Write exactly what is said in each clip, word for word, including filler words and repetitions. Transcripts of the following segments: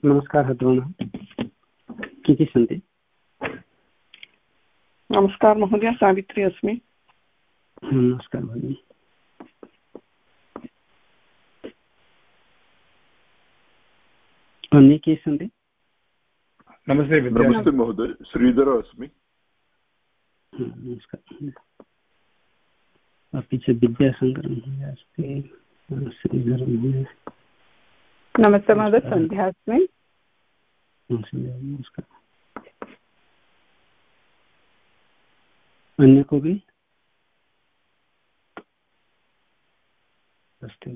नमस्कारः द्रोणः। के के सन्ति? नमस्कार महोदय, सावित्री अस्मि। नमस्कार भगिनी। अन्ये के सन्ति? नमस्ते नमस्ते महोदय, श्रीधर अस्मि। नमस्कारः। अपि च विद्याशङ्कर महोदय अस्ति। श्रीधर महोदय। नमस्ते महोदय, सन्ध्या अस्मि। नमस्कार। अन्य कोऽपि? अस्तु,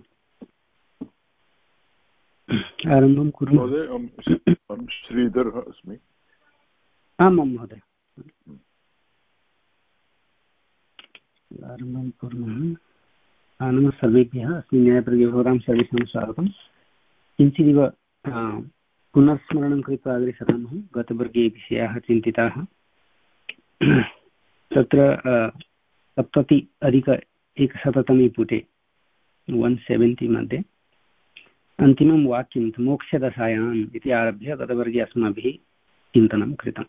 आरम्भं कुर्मः। महोदय, अहं श्रीधरः अस्मि। आम् आं महोदय, आरम्भं कुर्मः। नमः सर्वेभ्यः। अस्मिन् न्यायप्रयोगे भवतां सर्वेषां स्वागतं। किञ्चिदिव पुनर्स्मरणं कृत्वा अग्रे सरामः। गतवर्गे विषयाः चिन्तिताः। तत्र सप्तति अधिक एकशततमे पुटे वन् सेवेण्टि मध्ये अन्तिमं वाक्यं मोक्षदशायाम् इति आरभ्य गतवर्गे अस्माभिः चिन्तनं कृतं।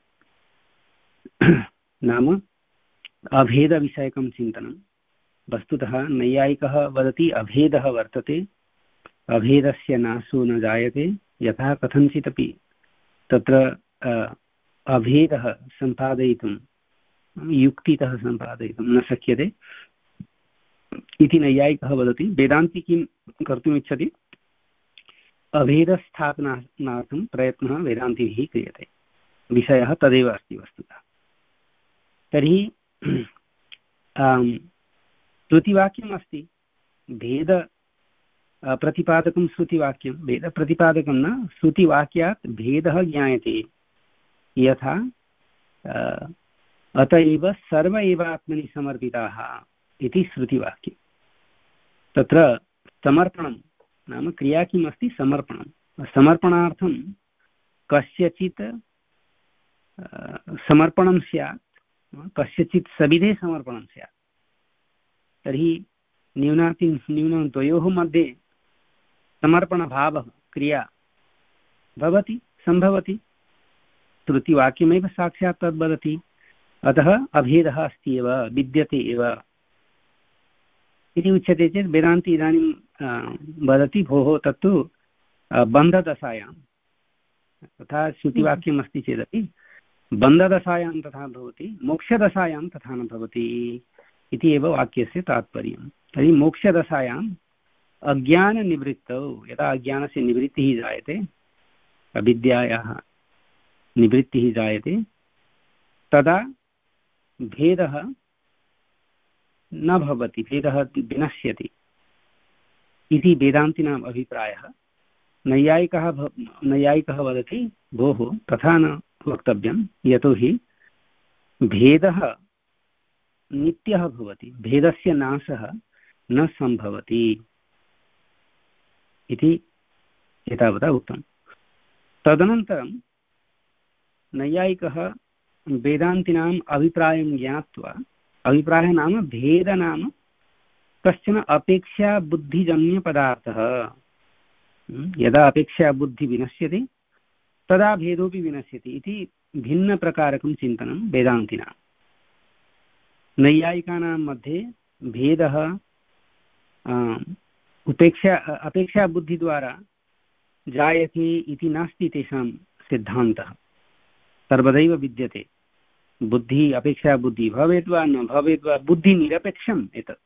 नाम अभेदविषयकं चिन्तनं। वस्तुतः नैयायिकः वदति अभेदः वर्तते, अभेदस्य नाशो न जायते, यथा कथञ्चिदपि तत्र अभेदः सम्पादयितुं युक्तितः सम्पादयितुं न शक्यते इति नैयायिकः वदति। वेदान्ती किं कर्तुमिच्छति? अभेदस्थापनार्थं प्रयत्नः वेदान्तिभिः क्रियते। विषयः तदेव अस्ति वस्तुतः। तर्हि श्रुतिवाक्यम् अस्ति, भेद प्रतिपादकं श्रुतिवाक्यं, भेदप्रतिपादकं न, श्रुतिवाक्यात् भेदः ज्ञायते। यथा अत एव सर्व एव आत्मनि समर्पिताः इति श्रुतिवाक्यं। तत्र समर्पणं नाम क्रिया किम् अस्ति? समर्पणं। समर्पणार्थं कस्यचित् समर्पणं स्यात्, कस्यचित् सविधे समर्पणं स्यात्। तर्हि न्यूनाति न्यूनं द्वयोः मध्ये समर्पणभावः क्रिया भवति, सम्भवति। श्रुतिवाक्यमेव साक्षात् तद् वदति। अतः अभेदः अस्ति एव, विद्यते एव इति उच्यते चेत् वेदान्ति इदानीं वदति भोः तत्तु बन्धदशायां, तथा श्रुतिवाक्यम् अस्ति चेदपि बन्धदशायां तथा भवति, मोक्षदशायां तथा न भवति इति एव वाक्यस्य तात्पर्यं। तर्हि मोक्षदशायाम् अज्ञाननिवृत्तौ, यदा अज्ञानस्य निवृत्तिः जायते, अविद्यायाः निवृत्तिः जायते, तदा भेदः न भवति, भेदः विनश्यति इति वेदान्तिनाम् अभिप्रायः। नैयायिकः नैयायिकः वदति भोः तथा न वक्तव्यं, यतोहि भेदः नित्यः भवति, भेदस्य नाशः न सम्भवति इति एतावता उक्तं। तदनन्तरं नैयायिकः वेदान्तिनाम् अभिप्रायं ज्ञात्वा, अभिप्रायः नाम भेद नाम कश्चन अपेक्षा बुद्धिजन्यपदार्थः। यदा अपेक्षा बुद्धि विनश्यति तदा भेदोऽपि विनश्यति इति भिन्नप्रकारकं चिन्तनं वेदान्तिनां। नैयायिकानां मध्ये भेदः उपेक्षा अपेक्षा बुद्धिद्वारा जायते इति नास्ति तेषां सिद्धान्तः। सर्वदैव विद्यते। बुद्धिः अपेक्षा बुद्धिः भवेत् वा न भवेत् वा, बुद्धिनिरपेक्षम् एतत्।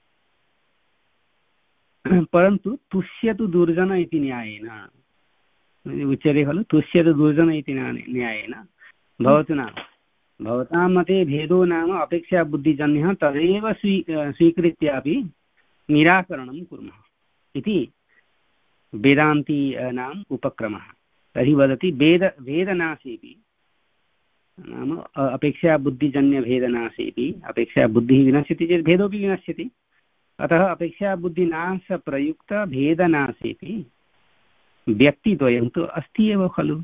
परन्तु तुष्यतु दुर्जन इति न्यायेन उच्यते खलु, तुष्यतु दुर्जन इति न्यायेन। भवतु नाम भवतां मते भेदो नाम अपेक्षा बुद्धिजन्यः, तदेव स्वी स्वीकृत्यापि निराकरणं कुर्मः इति वेदान्तीनाम् उपक्रमः। तर्हि वदति वेद वेदनाशेपि नाम अपेक्षा बुद्धिजन्यभेदनाशेपि, अपेक्षा बुद्धिः विनश्यति चेत् भेदोऽपि विनश्यति। अतः अपेक्षा बुद्धिनाशप्रयुक्तभेदनाशेपि व्यक्तिद्वयं तु अस्ति एव खलु,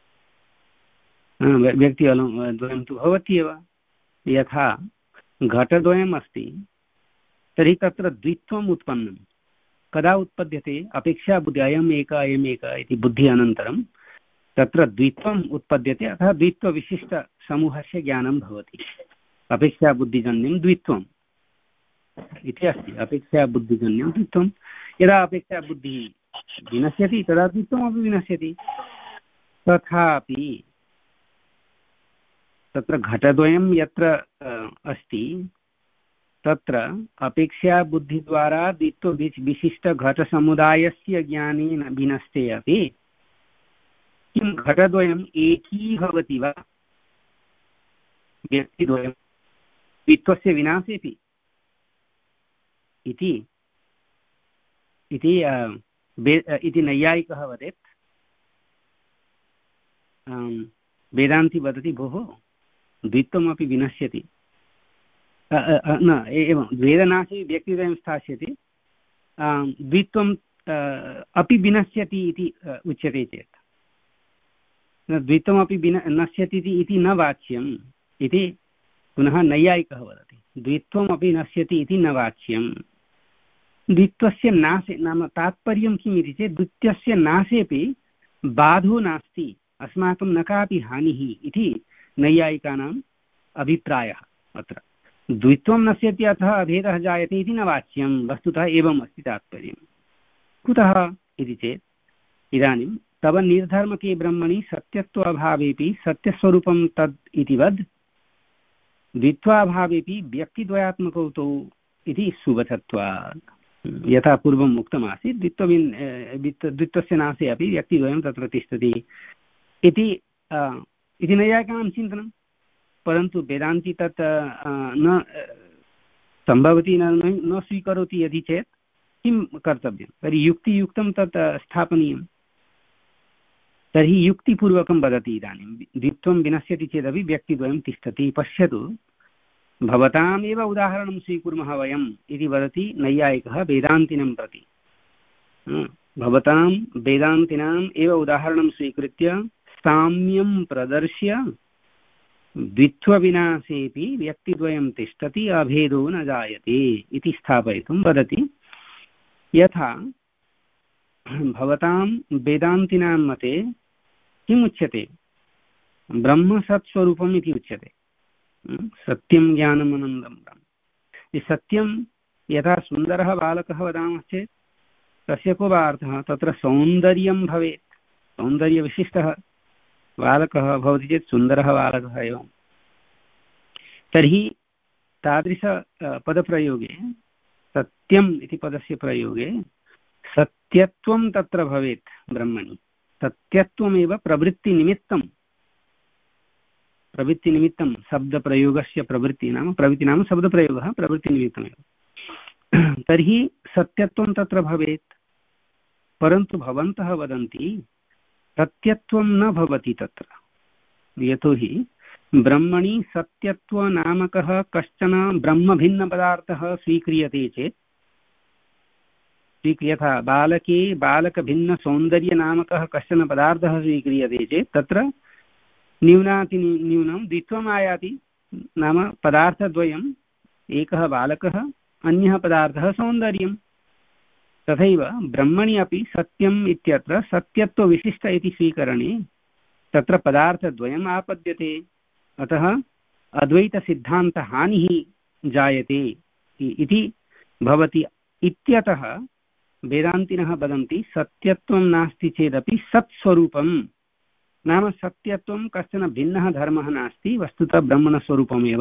व्यक्तिद्वयं तु भवति एव। यथा घटद्वयम् अस्ति तर्हि तत्र द्वित्वम् उत्पन्नं कदा उत्पद्यते? अपेक्षा बुद्धि, अयम् एक अयम् एक इति बुद्धि अनन्तरं तत्र द्वित्वम् उत्पद्यते, अतः द्वित्वविशिष्टसमूहस्य ज्ञानं भवति। अपेक्षाबुद्धिजन्यं द्वित्वम् इति अस्ति। अपेक्षाबुद्धिजन्यं द्वित्वं, यदा अपेक्षाबुद्धिः विनश्यति तदा द्वित्वमपि विनश्यति। तथापि तत्र घटद्वयं यत्र अस्ति तत्र अपेक्षाबुद्धिद्वारा द्वित्वविशिष्टघटसमुदायस्य ज्ञानेन विनष्टे अपि किं घटद्वयम् एकीभवति वा व्यक्तिद्वयं द्वित्वस्य विनाशेपि इति इति नैयायिकः वदेत्। वेदान्ती वदति भोः द्वित्वमपि विनश्यति, न एवं वेदनाशे व्यक्तिद्वयं स्थास्यति, द्वित्वम् अपि विनश्यति इति उच्यते चेत् द्वित्वमपि विन नश्यति इति न वाच्यम् इति पुनः नैयायिकः वदति। द्वित्वमपि नश्यति इति न वाच्यम्। द्वित्वस्य नाशे नाम तात्पर्यं किम् इति चेत् द्वित्वस्य नाशेपि बाधो नास्ति, अस्माकं न कापि हानिः इति नैयायिकानाम् अभिप्रायः। अत्र द्वित्वं नश्यति अतः अभेदः जायते इति न वाच्यं, वस्तुतः एवम् अस्ति तात्पर्यं। कुतः इति चेत् इदानीं तव निर्धर्मके ब्रह्मणि सत्यत्व अभावेपि सत्यस्वरूपं तद् इति वद् द्वित्वाभावेपि व्यक्तिद्वयात्मकौ तौ इति सुबधत्वात्। यथा पूर्वम् उक्तमासीत् द्वित्वविन् द्वित्वस्य नाशे अपि व्यक्तिद्वयं तत्र तिष्ठति इति इति नैयायिकानां चिन्तनं। परन्तु वेदान्ती तत् न सम्भवति, न स्वीकरोति यदि चेत् किं कर्तव्यं? तर्हि युक्तियुक्तं तत् स्थापनीयं। तर्हि युक्तिपूर्वकं वदति इदानीं द्वित्वं विनश्यति चेदपि व्यक्तिद्वयं तिष्ठति। पश्यतु, भवतामेव उदाहरणं स्वीकुर्मः वयम् इति वदति नैयायिकः वेदान्तिनं प्रति। भवतां वेदान्तिनाम् एव उदाहरणं स्वीकृत्य साम्यं प्रदर्श्य द्वित्वविनाशेऽपि व्यक्तिद्वयं तिष्ठति, अभेदो न जायते इति स्थापयितुं वदति। यथा भवतां वेदान्तिनां मते किम् उच्यते? ब्रह्म सत्स्वरूपम् इति उच्यते। सत्यं ज्ञानमनन्दं ब्रह्म। सत्यं यथा सुन्दरः बालकः वदामश्चेत् तस्य को वा अर्थः? तत्र सौन्दर्यं भवेत्, सौन्दर्यविशिष्टः बालकः भवति चेत् सुन्दरः बालकः एवं। तर्हि तादृश पदप्रयोगे, सत्यम् इति पदस्य प्रयोगे सत्यत्वं तत्र भवेत् ब्रह्मणि। सत्यत्वमेव प्रवृत्तिनिमित्तं, प्रवृत्तिनिमित्तं शब्दप्रयोगस्य प्रवृत्ति नाम प्रवृत्ति नाम शब्दप्रयोगः प्रवृत्तिनिमित्तमेव। तर्हि सत्यत्वं तत्र भवेत्। परन्तु भवन्तः वदन्ति सत्यत्वं न भवति तत्र, यतोहि ब्रह्मणि सत्यत्वनामकः कश्चन ब्रह्मभिन्नपदार्थः स्वीक्रियते चेत्, यथा बालके बालकभिन्नसौन्दर्यनामकः कश्चन पदार्थः स्वीक्रियते चेत् तत्र न्यूनातिन्यूनं द्वित्वम् आयाति। नाम पदार्थद्वयम्, एकः बालकः, अन्यः पदार्थः सौन्दर्यं। तथैव ब्रह्मणि अपि सत्यम् इत्यत्र सत्यत्वविशिष्ट इति स्वीकरणे तत्र पदार्थद्वयम् आपद्यते। अतः अद्वैतसिद्धान्तहानिः जायते इति भवति इत्यतः वेदान्तिनः वदन्ति सत्यत्वं नास्ति चेदपि सत्स्वरूपं, नाम सत्यत्वं कश्चन भिन्नः धर्मः नास्ति, वस्तुतः ब्रह्मणस्वरूपमेव,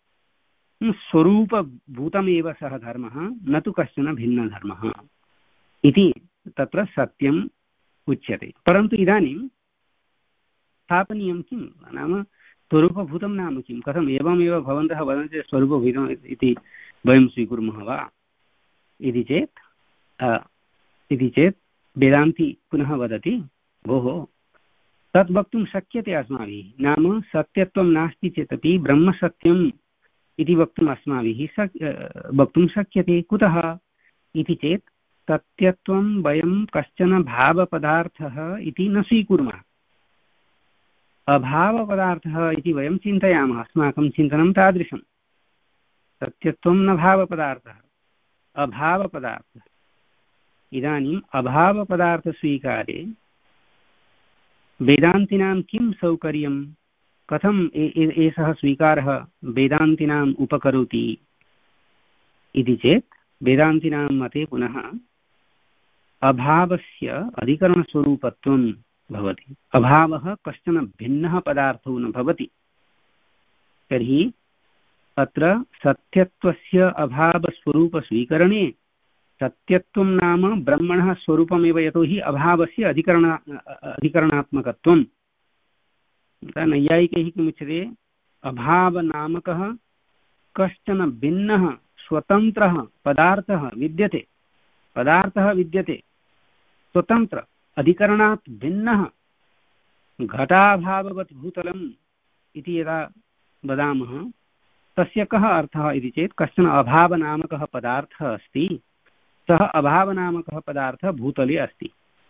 स्वरूपभूतमेव सः धर्मः, न तु कश्चन भिन्नधर्मः इति तत्र सत्यम् उच्यते। परन्तु इदानीं स्थापनीयं किं? नाम स्वरूपभूतं नाम किं? कथम् एवमेव भवन्तः वदन्ति स्वरूपभूतम् इति वयं स्वीकुर्मः वा इति चेत् इति चेत् वेदान्ती पुनः वदति भोः तद् वक्तुं शक्यते अस्माभिः। नाम सत्यत्वं नास्ति चेदपि ब्रह्मसत्यम् इति वक्तुम् अस्माभिः शक् वक्तुं शक्यते। कुतः इति चेत् सत्यत्वं वयं कश्चन भावपदार्थः इति न स्वीकुर्मः, अभावपदार्थः इति वयं चिन्तयामः। अस्माकं चिन्तनं तादृशं। सत्यत्वं न भावपदार्थः, अभावपदार्थः। इदानीम् अभावपदार्थस्वीकारे वेदान्तिनां किं सौकर्यं, कथम् एषः स्वीकारः वेदान्तिनाम् उपकरोति इति चेत् वेदान्तिनां मते पुनः अभावस्य अधिकरणस्वरूपत्वं भवति। अभावः कश्चन भिन्नः पदार्थो न भवति। तर्हि अत्र सत्यत्वस्य अभावस्वरूपस्वीकरणे सत्यत्वं नाम ब्रह्मणः स्वरूपमेव, यतोहि अभावस्य अधिकरण अधिकरणात्मकत्वं। नैयायिकैः किमुच्यते, अभावनामकः कश्चन भिन्नः स्वतन्त्रः पदार्थः विद्यते, पदार्थः विद्यते स्वतन्त्र अधिकरणात् भिन्नः। घटाभाववत् भूतलम् इति यदा वदामः तस्य कः अर्थः इति चेत् कश्चन अभावनामकः पदार्थः अस्ति, सः अभावनामकः पदार्थः भूतले अस्ति।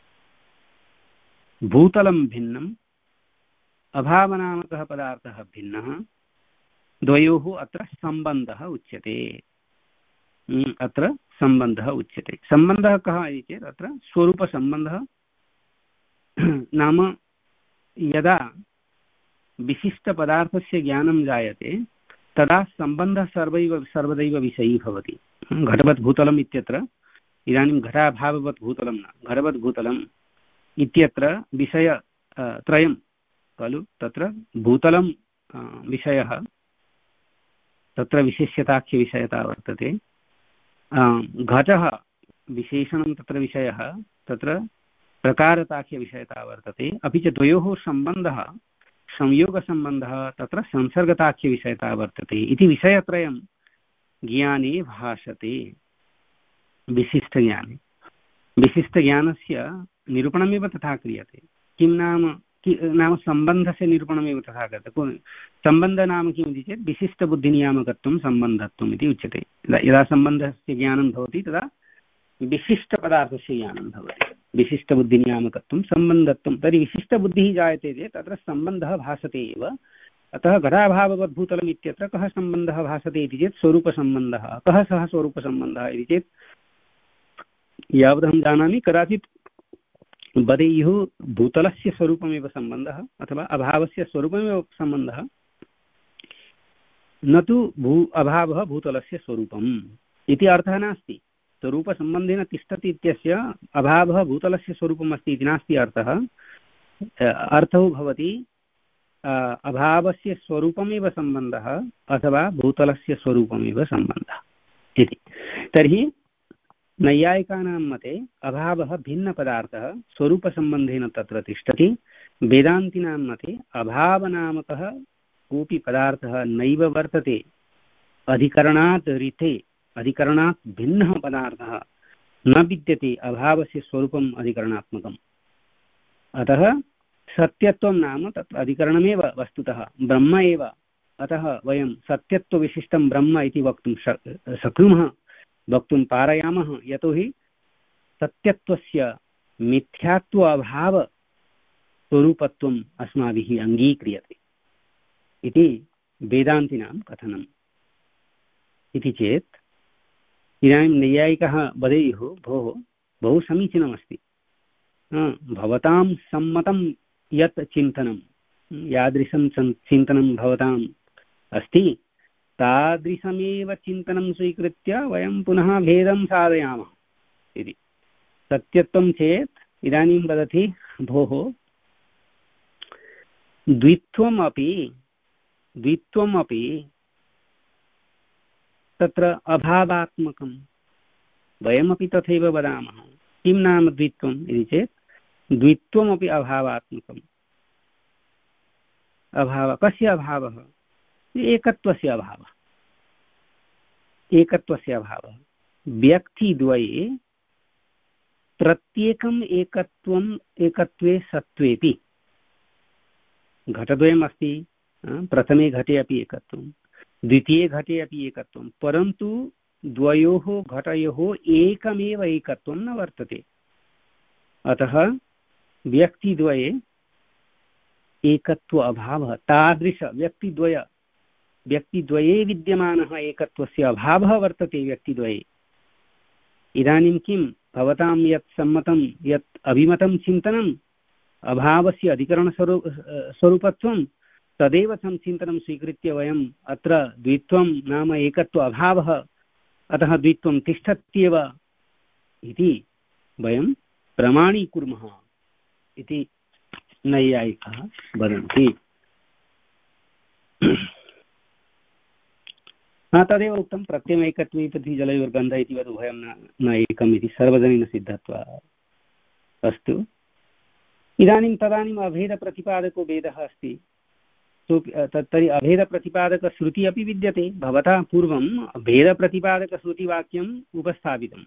भूतलं भिन्नम्, अभावनामकः पदार्थः भिन्नः, द्वयोः अत्र सम्बन्धः उच्यते। अत्र सम्बन्धः उच्यते। सम्बन्धः कः इति चेत् अत्र स्वरूपसम्बन्धः। नाम यदा विशिष्टपदार्थस्य ज्ञानं जायते तदा सम्बन्धः सर्वैव सर्वदैव विषयी भवति। घटवत् भूतलम् इत्यत्र इदानीं घटाभाववत् भूतलं न, घटवत् भूतलम् इत्यत्र विषय त्रयं खलु। तत्र भूतलं विषयः, तत्र विशिष्यताख्यविषयता वर्तते। घटः विशेषणं तत्र विषयः, तत्र प्रकारताख्यविषयता वर्तते। अपि च द्वयोः सम्बन्धः संयोगसम्बन्धः तत्र संसर्गताख्यविषयता वर्तते इति विषयत्रयं ज्ञाने भाषते। विशिष्टज्ञाने विशिष्टज्ञानस्य निरूपणमेव तथा क्रियते। किं नाम कि नाम सम्बन्धस्य निरूपणमेव तथा क्रियते। सम्बन्धः नाम किम् इति चेत् विशिष्टबुद्धिनियामकत्वं सम्बन्धत्वम् इति उच्यते। यदा सम्बन्धस्य ज्ञानं भवति तदा विशिष्टपदार्थस्य ज्ञानं भवति। विशिष्टबुद्धिनियामकत्वं सम्बन्धत्वं, तर्हि विशिष्टबुद्धिः जायते चेत् तत्र सम्बन्धः भासते एव। अतः घटाभाववत् भूतलम् इत्यत्र कः सम्बन्धः भासते इति चेत् स्वरूपसम्बन्धः। कः सः स्वरूपसम्बन्धः इति चेत् यावदहं जानामि कदाचित् वदेयुः भूतलस्य स्वरूपमेव सम्बन्धः अथवा अभावस्य स्वरूपमेव सम्बन्धः, न तु भू अभावः भूतलस्य स्वरूपम् इति अर्थः नास्ति। स्वरूपसम्बन्धेन तिष्ठति इत्यस्य अभावः भूतलस्य स्वरूपम् अस्ति इति नास्ति अर्थः। अर्थो भवति अभावस्य स्वरूपमेव सम्बन्धः अथवा भूतलस्य स्वरूपमेव सम्बन्धः इति। तर्हि नैयायिकानां मते अभावः भिन्नपदार्थः स्वरूपसम्बन्धेन तत्र तिष्ठति। वेदान्तिनां मते अभावनामकः कोऽपि पदार्थः नैव वर्तते, अधिकरणात् ऋते अधिकरणात् भिन्नः पदार्थः न विद्यते, अभावस्य स्वरूपम् अधिकरणात्मकम्। अतः सत्यत्वं नाम तत्र अधिकरणमेव वस्तुतः ब्रह्म एव। अतः वयं सत्यत्वविशिष्टं ब्रह्म इति वक्तुं शक्नुमः, वक्तुं पारयामः, यतोहि सत्यत्वस्य मिथ्यात्व अभाव स्वरूपत्वम् अस्माभिः अङ्गीक्रियते इति वेदान्तिनां कथनम्। इति चेत् इदानीं नैयायिकः वदेयुः भोः बहु समीचीनमस्ति, भवतां सम्मतं यत् चिन्तनं, यादृशं चिन्तनं भवताम् अस्ति तादृशमेव चिन्तनं स्वीकृत्य वयं पुनः भेदं साधयामः इति। सत्यत्वं चेत् इदानीं वदति भोः द्वित्वमपि द्वित्वमपि तत्र अभावात्मकं, वयमपि तथैव वदामः। किं नाम द्वित्वम् इति चेत् द्वित्वमपि अभावात्मकम्। अभावः कस्य अभावः? एकत्वस्य अभावः। एकत्वस्य अभावः व्यक्तिद्वये प्रत्येकम् एकत्वम् एकत्वे सत्त्वेपि। घटद्वयम् अस्ति, प्रथमे घटे अपि एकत्वं, द्वितीये घटे अपि एकत्वं, परन्तु द्वयोः घटयोः एकमेव एकत्वं न वर्तते। अतः व्यक्तिद्वये एकत्व अभावः, तादृश व्यक्तिद्वय व्यक्तिद्वये विद्यमानः एकत्वस्य अभावः वर्तते व्यक्तिद्वये। इदानीं किं भवतां यत् सम्मतं यत् अभिमतं चिन्तनं अभावस्य अधिकरणस्वरूप स्वरूपत्वं तदेव तं चिन्तनं स्वीकृत्य वयम् अत्र द्वित्वं नाम एकत्व अभावः अतः द्वित्वं तिष्ठत्येव इति वयं प्रमाणीकुर्मः इति नैयायिकाः वदन्ति। हा तदेव उक्तं प्रत्ययैकत्वे पृथ्वी जलयोर्गन्ध इति वद उभयं न न एकम् इति सर्वजनीनसिद्धत्वात्। अस्तु, इदानीं तदानीम् अभेदप्रतिपादको वेदः अस्ति। तर्हि अभेदप्रतिपादकश्रुतिः अपि विद्यते। भवता पूर्वं भेदप्रतिपादकश्रुतिवाक्यम् उपस्थापितं,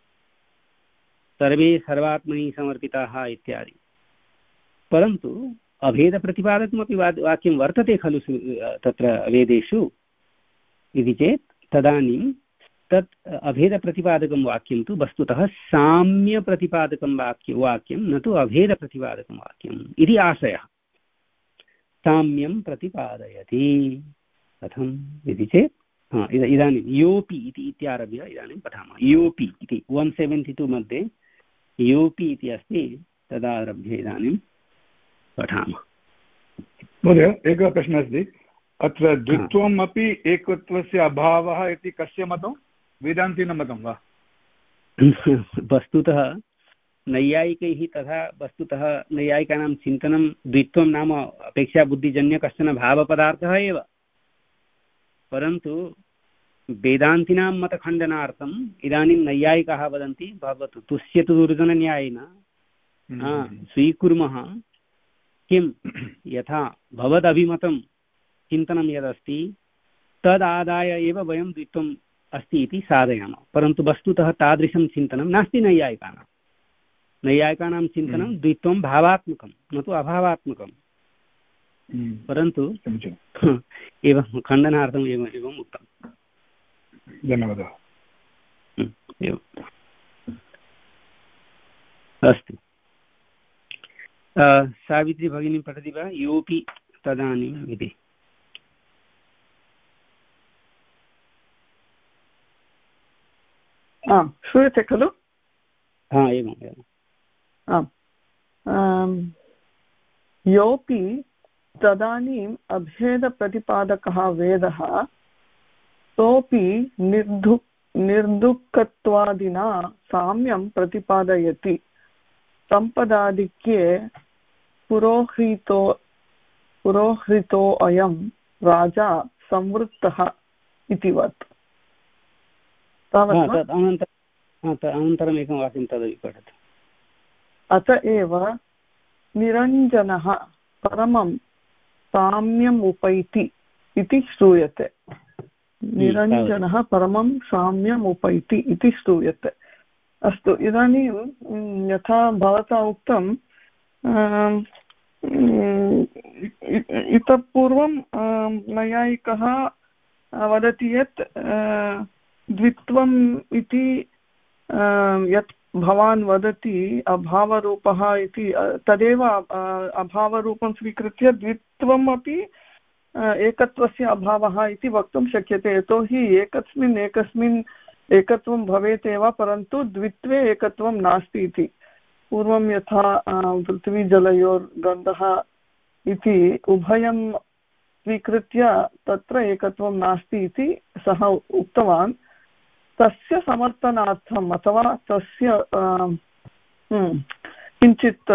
सर्वे सर्वात्मनि समर्पिताः इत्यादि। परन्तु अभेदप्रतिपादकमपि वाक्यं वर्तते खलु तत्र वेदेषु इति चेत् तदानीं तत् अभेदप्रतिपादकं वाक्यं तु वस्तुतः साम्यप्रतिपादकं वाक्य वाक्यं न तु अभेदप्रतिपादकं वाक्यम् इति आशयः। साम्यं प्रतिपादयति कथम् इति चेत् हा इदानीं योपि इति इत्यारभ्य इदानीं पठामः। योपि इति वन् सेवेण्टि टु मध्ये योपि इति अस्ति, तदारभ्य इदानीं पठामः। महोदय एकः प्रश्नः अस्ति, अत्र द्वित्वम् अपि एकत्वस्य अभावः इति कस्य मतं? वेदान्तिनं मतं वा? वस्तुतः नैयायिकैः तथा वस्तुतः नैयायिकानां चिन्तनं द्वित्वं नाम अपेक्षाबुद्धिजन्य कश्चन भावपदार्थः एव, परन्तु वेदान्तिनां मतखण्डनार्थम् इदानीं नैयायिकाः वदन्ति भवतु तुष्यतु दुर्जनन्यायेन स्वीकुर्मः किं यथा भवदभिमतं चिन्तनं यदस्ति तदादाय एव वयं द्वित्वम् अस्ति इति साधयामः। परन्तु वस्तुतः तादृशं चिन्तनं नास्ति नैयायिकानां। नैयायिकानां चिन्तनं द्वित्वं भावात्मकं न तु अभावात्मकं। परन्तु एवं खण्डनार्थम् एवम् एवम् उक्तम्। धन्यवादः। एवम् अस्तु। सावित्री भगिनी पठति वा योऽपि तदानीम् इति? आम्, श्रूयते खलु? हा एवम् एवम्। आम्, योऽपि तदानीम् अभेदप्रतिपादकः वेदः सोऽपि निर्धु निर्दुःखत्वादिना साम्यं प्रतिपादयति। सम्पदाधिक्ये पुरोहितो पुरोहितोऽयं राजा संवृत्तः इतिवत्। अनन्तरम् एकं वाक्यं तदपि पठतु। अत एव निरञ्जनः परमं साम्यम् उपैति इति श्रूयते। निरञ्जनः परमं साम्यम् उपैति इति श्रूयते। अस्तु, इदानीं यथा भवता उक्तं इतः पूर्वं नैयायिकः वदति यत् द्वित्वम् इति यत् भवान् वदति अभावरूपः इति, तदेव अभावरूपं स्वीकृत्य द्वित्वम् अपि एकत्वस्य अभावः इति वक्तुं शक्यते। यतोहि एकस्मिन् एकस्मिन् एकत्वं भवेत् एव, परन्तु द्वित्वे एकत्वं नास्ति इति। पूर्वं यथा पृथ्वीजलयोर्गन्धः इति उभयं स्वीकृत्य तत्र एकत्वं नास्ति इति सः उक्तवान्। तस्य समर्थनार्थम् अथवा तस्य किञ्चित्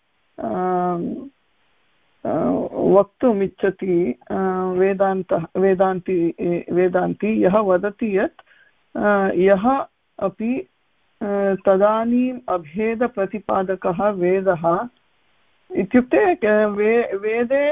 वक्तुम् इच्छति वेदान्तः वेदान्ति वेदान्ति यः वदति यत् यः अपि तदानीम् अभेदप्रतिपादकः वेदः इत्युक्ते वे वेदे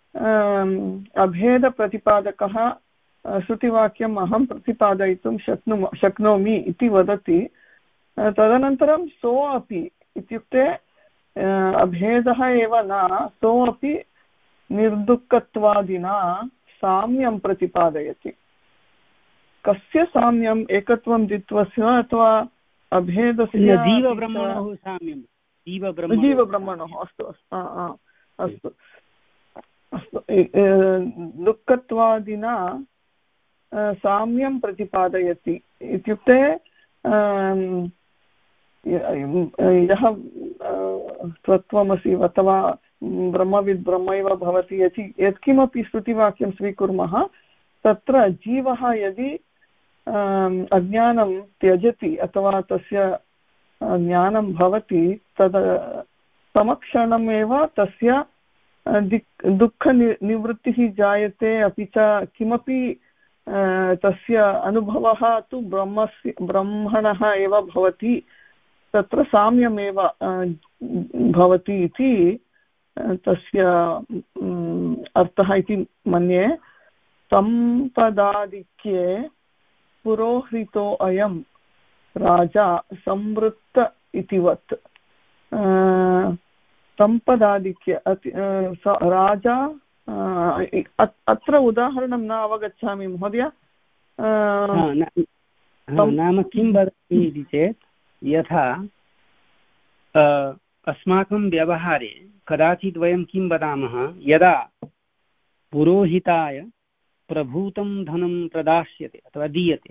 अभेदप्रतिपादकः श्रुतिवाक्यम् अहं प्रतिपादयितुं शक्नु शक्नोमि इति वदति। तदनन्तरं सोऽपि इत्युक्ते अभेदः एव न, सोऽपि निर्दुःखत्वादिना साम्यं प्रतिपादयति। कस्य साम्यम्? एकत्वं द्वित्वस्य अथवा अभेदस्य? जीवब्रह्मणोः साम्यं। जीवब्रह्मणोः। अस्तु अस्तु अस्तु दुःखत्वादिना साम्यं प्रतिपादयति इत्युक्ते यः त्वत्वमसि अथवा ब्रह्मविद् ब्रह्मैव भवति यदि यत्किमपि श्रुतिवाक्यं स्वीकुर्मः तत्र जीवः यदि अज्ञानं त्यजति अथवा तस्य ज्ञानं भवति तद् समक्षणमेव तस्य दिक् दुःखनिवृत्तिः जायते अपि च किमपि तस्य अनुभवः तु ब्रह्मस्य ब्रह्मणः एव भवति तत्र साम्यमेव भवति इति तस्य अर्थः इति मन्ये सम्पदाधिक्ये पुरोहितो अयं राजा संवृत्त इतिवत् सम्पदाधिक्य राजा अत्र उदाहरणं न अवगच्छामि महोदय नाम किं वदति इति चेत् यथा अस्माकं व्यवहारे कदाचित् वयं किं वदामः यदा पुरोहिताय प्रभूतं धनं प्रदास्यते अथवा दीयते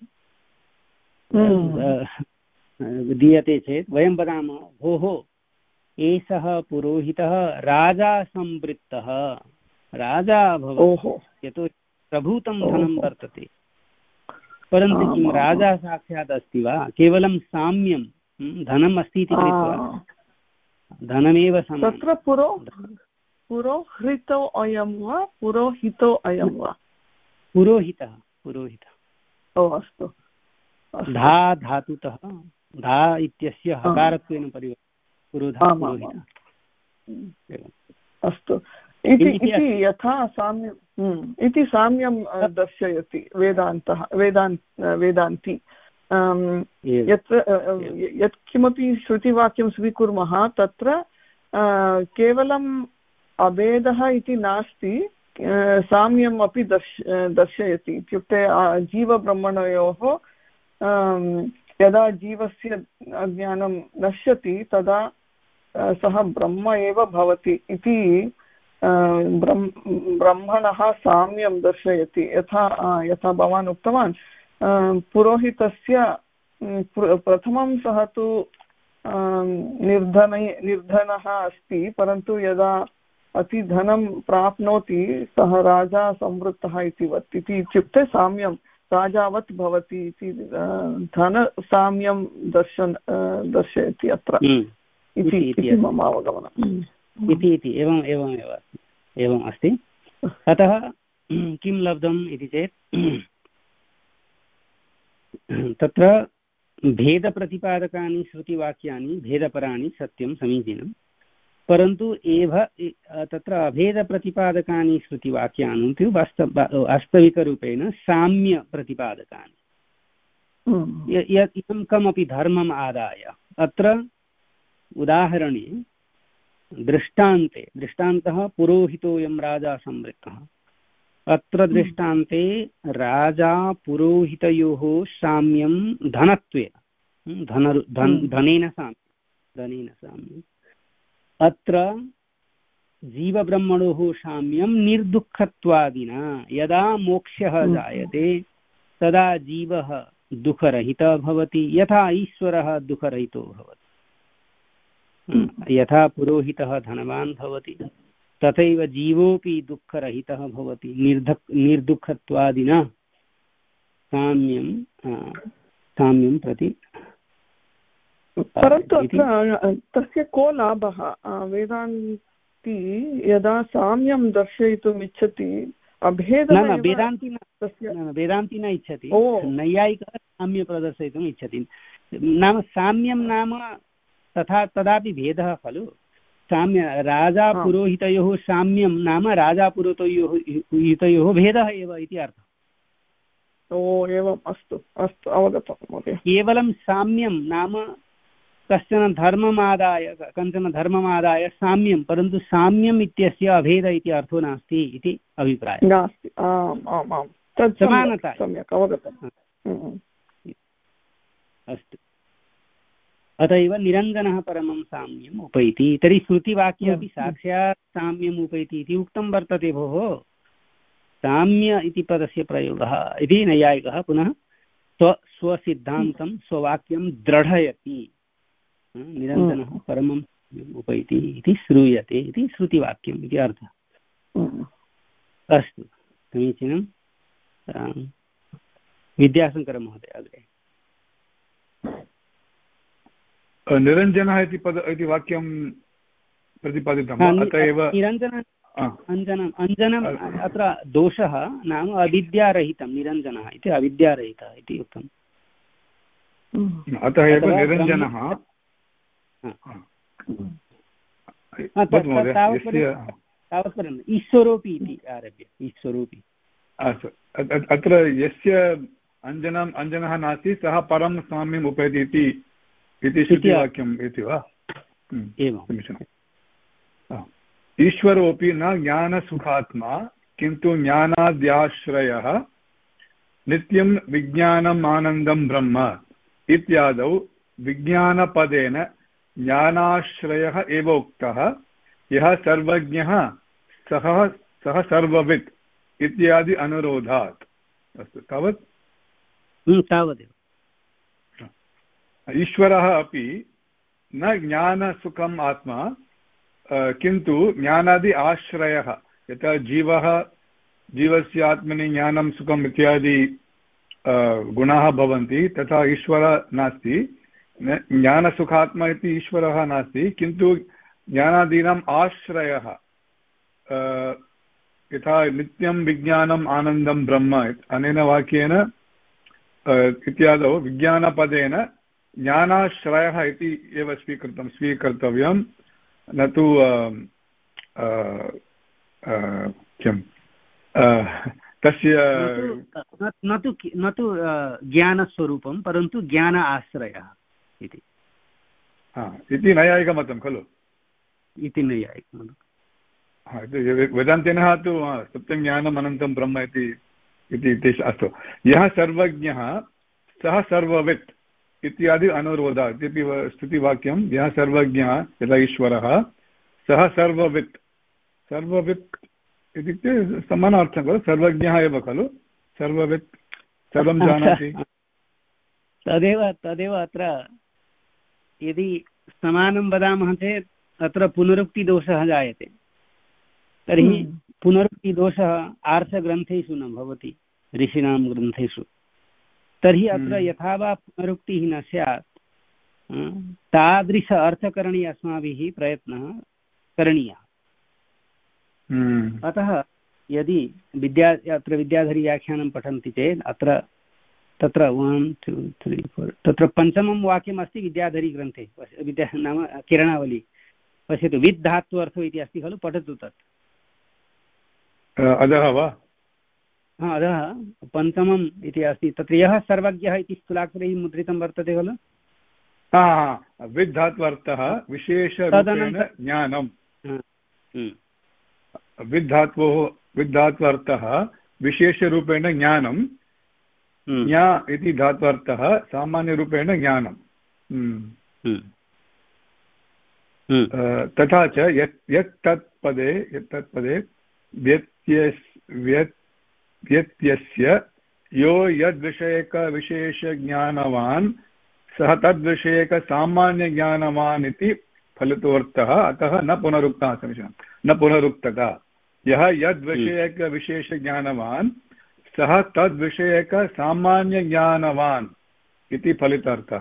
दीयते चेत् वयं वदामः भोः एषः पुरोहितः राजा संवृत्तः राजा भवति यतो प्रभूतं धनं वर्तते परन्तु किं राजा साक्षात् अस्ति वा केवलं साम्यं धनम् अस्ति इति कृत्वा धनमेव तत्र पुरो पुरोहितो अयं वा पुरोहितो अयं वा पुरोहितः पुरोहितः ओ अस्तु धा धातुतः धा इत्यस्य हकारत्वेन परिवर्तनं पुरोधा पुरोहितः अस्तु इति यथा साम्यं इति साम्यं दर्शयति वेदान्तः वेदान्त वेदान्ति यत्र यत्किमपि श्रुतिवाक्यं स्वीकुर्मः तत्र केवलम् अभेदः इति नास्ति साम्यम् अपि दर्श दर्शयति इत्युक्ते जीवब्रह्मणयोः यदा जीवस्य अज्ञानं नश्यति तदा सः ब्रह्म एव भवति इति ब्रह्मणः साम्यं दर्शयति यथा यथा भवान् उक्तवान् पुरोहितस्य प्रथमं सः तु निर्धन निर्धनः अस्ति परन्तु यदा अतिधनं प्राप्नोति सः राजा संवृत्तः इति वत् इति इत्युक्ते साम्यं राजावत् भवति इति धनसाम्यं दर्शन दर्शयति अत्र इति मम अवगमनम् इति इति एवम् एवमेव अस्ति एवम् अस्ति अतः किं लब्धम् इति चेत् तत्र भेदप्रतिपादकानि श्रुतिवाक्यानि भेदपराणि सत्यं समीचीनं परन्तु एव तत्र अभेदप्रतिपादकानि श्रुतिवाक्यानि तु वास्तव वास्तविकरूपेण साम्यप्रतिपादकानि यत् इदं कमपि धर्मम् आदाय अत्र उदाहरणे दृष्टान्ते दृष्टान्तः पुरोहितोऽयं राजा संवृत्तः अत्र दृष्टान्ते राजा पुरोहितयोः साम्यं धनत्वेन धन धन धनेन साम्यं धनेन साम्यम् अत्र जीवब्रह्मणोः साम्यं निर्दुःखत्वादिना यदा मोक्षः जायते तदा जीवः दुःखरहितः भवति यथा ईश्वरः दुःखरहितो भवति यथा पुरोहितः धनवान् भवति तथैव जीवोऽपि दुःखरहितः भवति निर्धक् निर्दुःखत्वादिना साम्यं साम्यं प्रति परन्तु अत्र तस्य को लाभः वेदान्ती यदा साम्यं दर्शयितुम् इच्छति अभेदः वेदान्ति न वेदान्ति न इच्छति नैयायिकः साम्य प्रदर्शयितुम् इच्छति नाम साम्यं नाम तथा तदापि भेदः खलु साम्य राजा पुरोहितयोः साम्यं नाम राजा पुरोहितयोः भेदः एव इति अर्थः ओ एवम् अस्तु अस्तु अवगतं महोदय केवलं साम्यं नाम कश्चन धर्ममादाय कञ्चन धर्ममादाय साम्यं परन्तु साम्यम् इत्यस्य अभेद इति अर्थो नास्ति इति अभिप्रायः नास्ति आम् आम् आम् तत् समानता सम्यक् अवगतम् अस्तु अत एव निरञ्जनः परमं साम्यम् उपैति तर्हि श्रुतिवाक्ये अपि साक्षात् साम्यम् उपैति इति उक्तं वर्तते भोः साम्य इति पदस्य प्रयोगः इति नैयायिकः पुनः स्व स्वसिद्धान्तं स्ववाक्यं दृढयति निरञ्जनः परमं उपैति इति श्रूयते इति श्रुतिवाक्यम् इति अर्थः। अस्तु, समीचीनं। विद्याशङ्करमहोदय अग्रे। निरञ्जनः इति पद इति वाक्यं प्रतिपादितं, अत एव निरञ्जन अञ्जनम् अञ्जनम् अत्र दोषः नाम अविद्यारहितं, निरञ्जनः इति अविद्यारहितः इति उक्तम्। अतः एव निरञ्जनः तावत्पर्यन्तम् ईश्वरोऽपि इति आरभ्य, ईश्वरोऽपि। अस्तु, अत्र यस्य अञ्जनम् अञ्जनः नास्ति सः परं साम्यम् उपैति इति श्रुतिवाक्यम् इति वा? एवं समीचीनम्। ईश्वरोऽपि न ज्ञानसुखात्मा किन्तु ज्ञानाद्याश्रयः नित्यं विज्ञानम् आनन्दं ब्रह्म इत्यादौ विज्ञानपदेन ज्ञानाश्रयः एव उक्तः। यः सर्वज्ञः सः सः सर्ववित् इत्यादि अनुरोधात्। अस्तु, तावत् तावदेव। ईश्वरः अपि न ज्ञानसुखम् आत्मा किन्तु ज्ञानादि आश्रयः। यथा जीवः जीवस्य आत्मनि ज्ञानं सुखम् इत्यादि गुणाः भवन्ति, तथा ईश्वरः नास्ति। ज्ञानसुखात्मा इति ईश्वरः नास्ति, किन्तु ज्ञानादीनाम् आश्रयः। यथा नित्यं विज्ञानम् आनन्दं ब्रह्म अनेन वाक्येन इत्यादौ विज्ञानपदेन ज्ञानाश्रयः इति एव स्वीकृतं स्वीकर्तव्यं, न तु किं तस्य न तु न तु ज्ञानस्वरूपं परन्तु ज्ञान आश्रयः इति इति नैयायिकमतं खलु? इति नैयायिकमतं। वेदान्तिनः तु सत्यं ज्ञानम् अनन्तं ब्रह्म इति। अस्तु, यः सर्वज्ञः सः सर्ववित् इत्यादि अनुरोधः इत्यपि स्तुतिवाक्यं। यः सर्वज्ञः यथा ईश्वरः सः सर्ववित्। सर्ववित् इत्युक्ते समानार्थं खलु, सर्वज्ञः एव खलु, सर्ववित् सर्वं जानाति। तदेव तदेव अत्र यदि समानं वदामः चेत् अत्र पुनरुक्तिदोषः जायते। तर्हि पुनरुक्तिदोषः आर्षग्रन्थेषु न भवति, ऋषीणां ग्रन्थेषु। तर्हि अत्र यथा वा पुनरुक्तिः न स्यात्, तादृश अर्थकरणे अस्माभिः प्रयत्नः करणीयः। अतः यदि विद्या अत्र विद्याधरीव्याख्यानं पठन्ति चेत् अत्र तत्र वन् टु त्री फोर् तत्र पञ्चमं वाक्यमस्ति विद्याधरीग्रन्थे, विद्या नाम किरणावली। पश्यतु, विद् धात्वर्थो इति अस्ति खलु, पठतु तत् अधः वा? हा, अधः पञ्चमम् इति अस्ति। तत्र यः सर्वज्ञः इति स्थूलाक्षरैः मुद्रितं वर्तते खलु। विद् धात्वर्थः विशेषरूपेण ज्ञानं। विद् धात्वोः विद् धात्वर्थः विशेषरूपेण ज्ञानं, ज्ञा इति धात्वर्थः सामान्यरूपेण ज्ञानं। तथा च यत् यत् तत्पदे यत् तत्पदे व्यत्यस्य यो यद्विषयकविशेषज्ञानवान् सः तद्विषयकसामान्यज्ञानवान् इति फलितोऽर्थः। अतः न पुनरुक्तः, समीचीनं, न पुनरुक्तः। यः यद्विषयकविशेषज्ञानवान् सः तद्विषयकसामान्यज्ञानवान् इति फलितार्थः।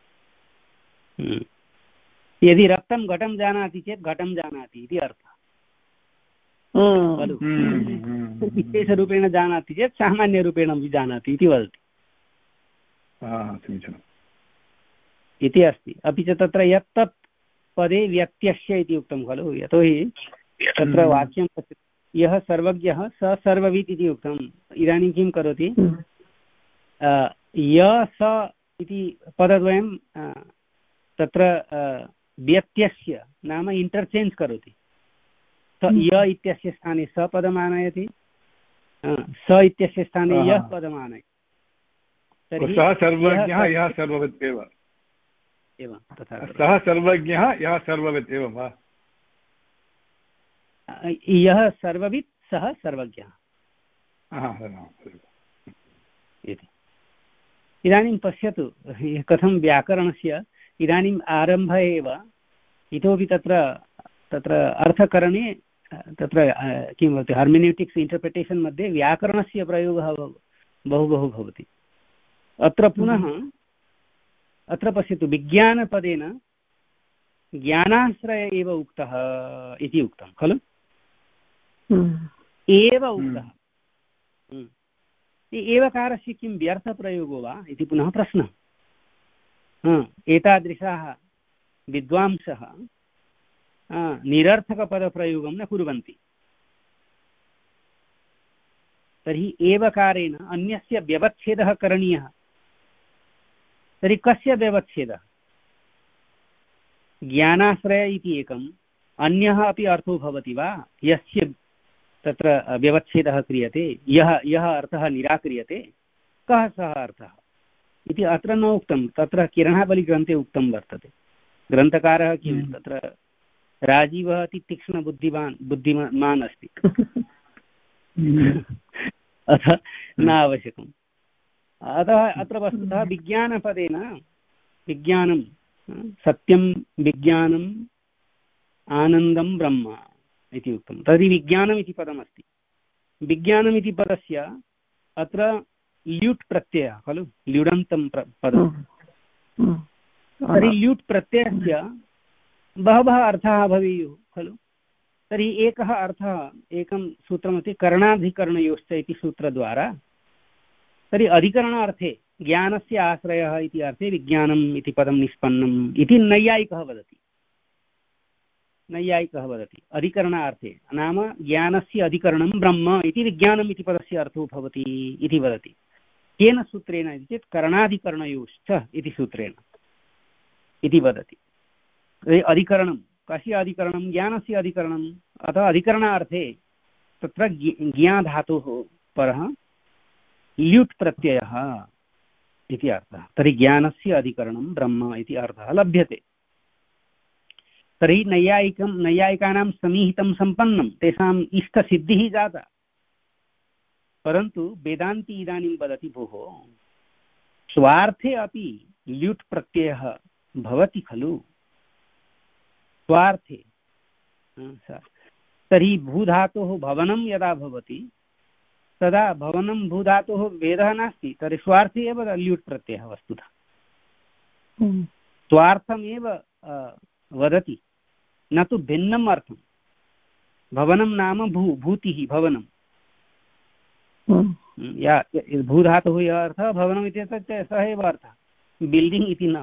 यदि रक्तं घटं जानाति चेत् घटं जानाति इति अर्थः खलु। विशेषरूपेण जानाति चेत् सामान्यरूपेण अपि जानाति इति वदति इति अस्ति। अपि च तत्र यत्तत् पदे व्यत्यस्य इति उक्तं खलु, यतोहि तत्र वाक्यं यः सर्वज्ञः स सर्ववित् इति उक्तम्। इदानीं किं करोति, य स इति पदद्वयं तत्र व्यत्यस्य नाम इण्टर्चेञ्ज् करोति। स य इत्यस्य स्थाने स पदम् आनयति, स इत्यस्य स्थाने यः पदम् आनयति। तर्हि सः सर्वज्ञः यः सर्ववित् एव एवं तथा सः सर्वज्ञः यः सर्ववित् एवं वा? यः सर्ववित् सः सर्वज्ञः इति। इदानीं पश्यतु कथं व्याकरणस्य इदानीम् आरम्भ एव इतोपि तत्र तत्र अर्थकरणे तत्र किं भवति हर्मेनेटिक्स् इण्टर्प्रिटेशन् मध्ये व्याकरणस्य प्रयोगः बहु बहु भवति। अत्र पुनः अत्र पश्यतु विज्ञानपदेन ज्ञानाश्रय एव उक्तः इति उक्तं खलु एव उक्तः। एवकारस्य किं व्यर्थप्रयोगो वा इति पुनः प्रश्नः। एतादृशाः विद्वांसः निरर्थकपदप्रयोगं न कुर्वन्ति। तर्हि एवकारेण अन्यस्य व्यवच्छेदः करणीयः। तर्हि कस्य व्यवच्छेदः? ज्ञानाश्रय इति एकम्, अन्यः अपि अर्थो भवति वा यस्य तत्र व्यवच्छेदः क्रियते, यः यः अर्थः निराक्रियते, कः सः अर्थः इति अत्र न उक्तं। तत्र किरणावलिग्रन्थे उक्तं वर्तते। ग्रन्थकारः किं तत्र राजीवः अति तीक्ष्णबुद्धिमान् बुद्धिमान् अस्ति अतः न आवश्यकम्। अतः अत्र वस्तुतः विज्ञानपदेन विज्ञानं सत्यं विज्ञानम् आनन्दं ब्रह्म इति उक्तं। तर्हि विज्ञानम् इति पदमस्ति। विज्ञानम् इति पदस्य अत्र ल्युट् प्रत्ययः खलु, ल्युडन्तं पदं। तर्हि ल्युट् प्रत्ययस्य बहवः अर्थाः भवेयुः खलु। तर्हि एकः अर्थः एकं सूत्रमस्ति करणाधिकरणयोश्च इति सूत्रद्वारा। तर्हि अधिकरणार्थे ज्ञानस्य आश्रयः इति अर्थे विज्ञानम् इति पदं निष्पन्नम् इति नैयायिकः वदति। नैयायिकः वदति अधिकरणार्थे नाम ज्ञानस्य अधिकरणं ब्रह्म इति विज्ञानम् इति पदस्य अर्थो भवति इति वदति। केन सूत्रेण इति चेत् करणाधिकरणयोश्च इति सूत्रेण इति वदति। अधिकरणं कस्य अधिकरणं? ज्ञानस्य अधिकरणम्। अतः अधिकरणार्थे तत्र ज्ञाधातोः परः ल्युट् प्रत्ययः इति अर्थः। तर्हि ज्ञानस्य अधिकरणं ब्रह्म इति अर्थः लभ्यते। तर्हि नैयायिकं नैयायिकानां समीहितं सम्पन्नं, तेषाम् इष्टसिद्धिः जाता। परन्तु वेदान्ती इदानीं वदति भोः स्वार्थे अपि ल्युट् प्रत्ययः भवति खलु, स्वार्थे। तर्हि भूधातोः भवनं यदा भवति तदा भवनं भूधातोः भेदः नास्ति। तर्हि स्वार्थे एव ल्युट् प्रत्ययः वस्तुतः स्वार्थमेव वदति, न तु भिन्नम् अर्थं। भवनं नाम भू भूतिः भवनं। या भूधातुः यः अर्थः भवनम् इत्येतत् सः एव अर्थः, बिल्डिङ्ग् इति न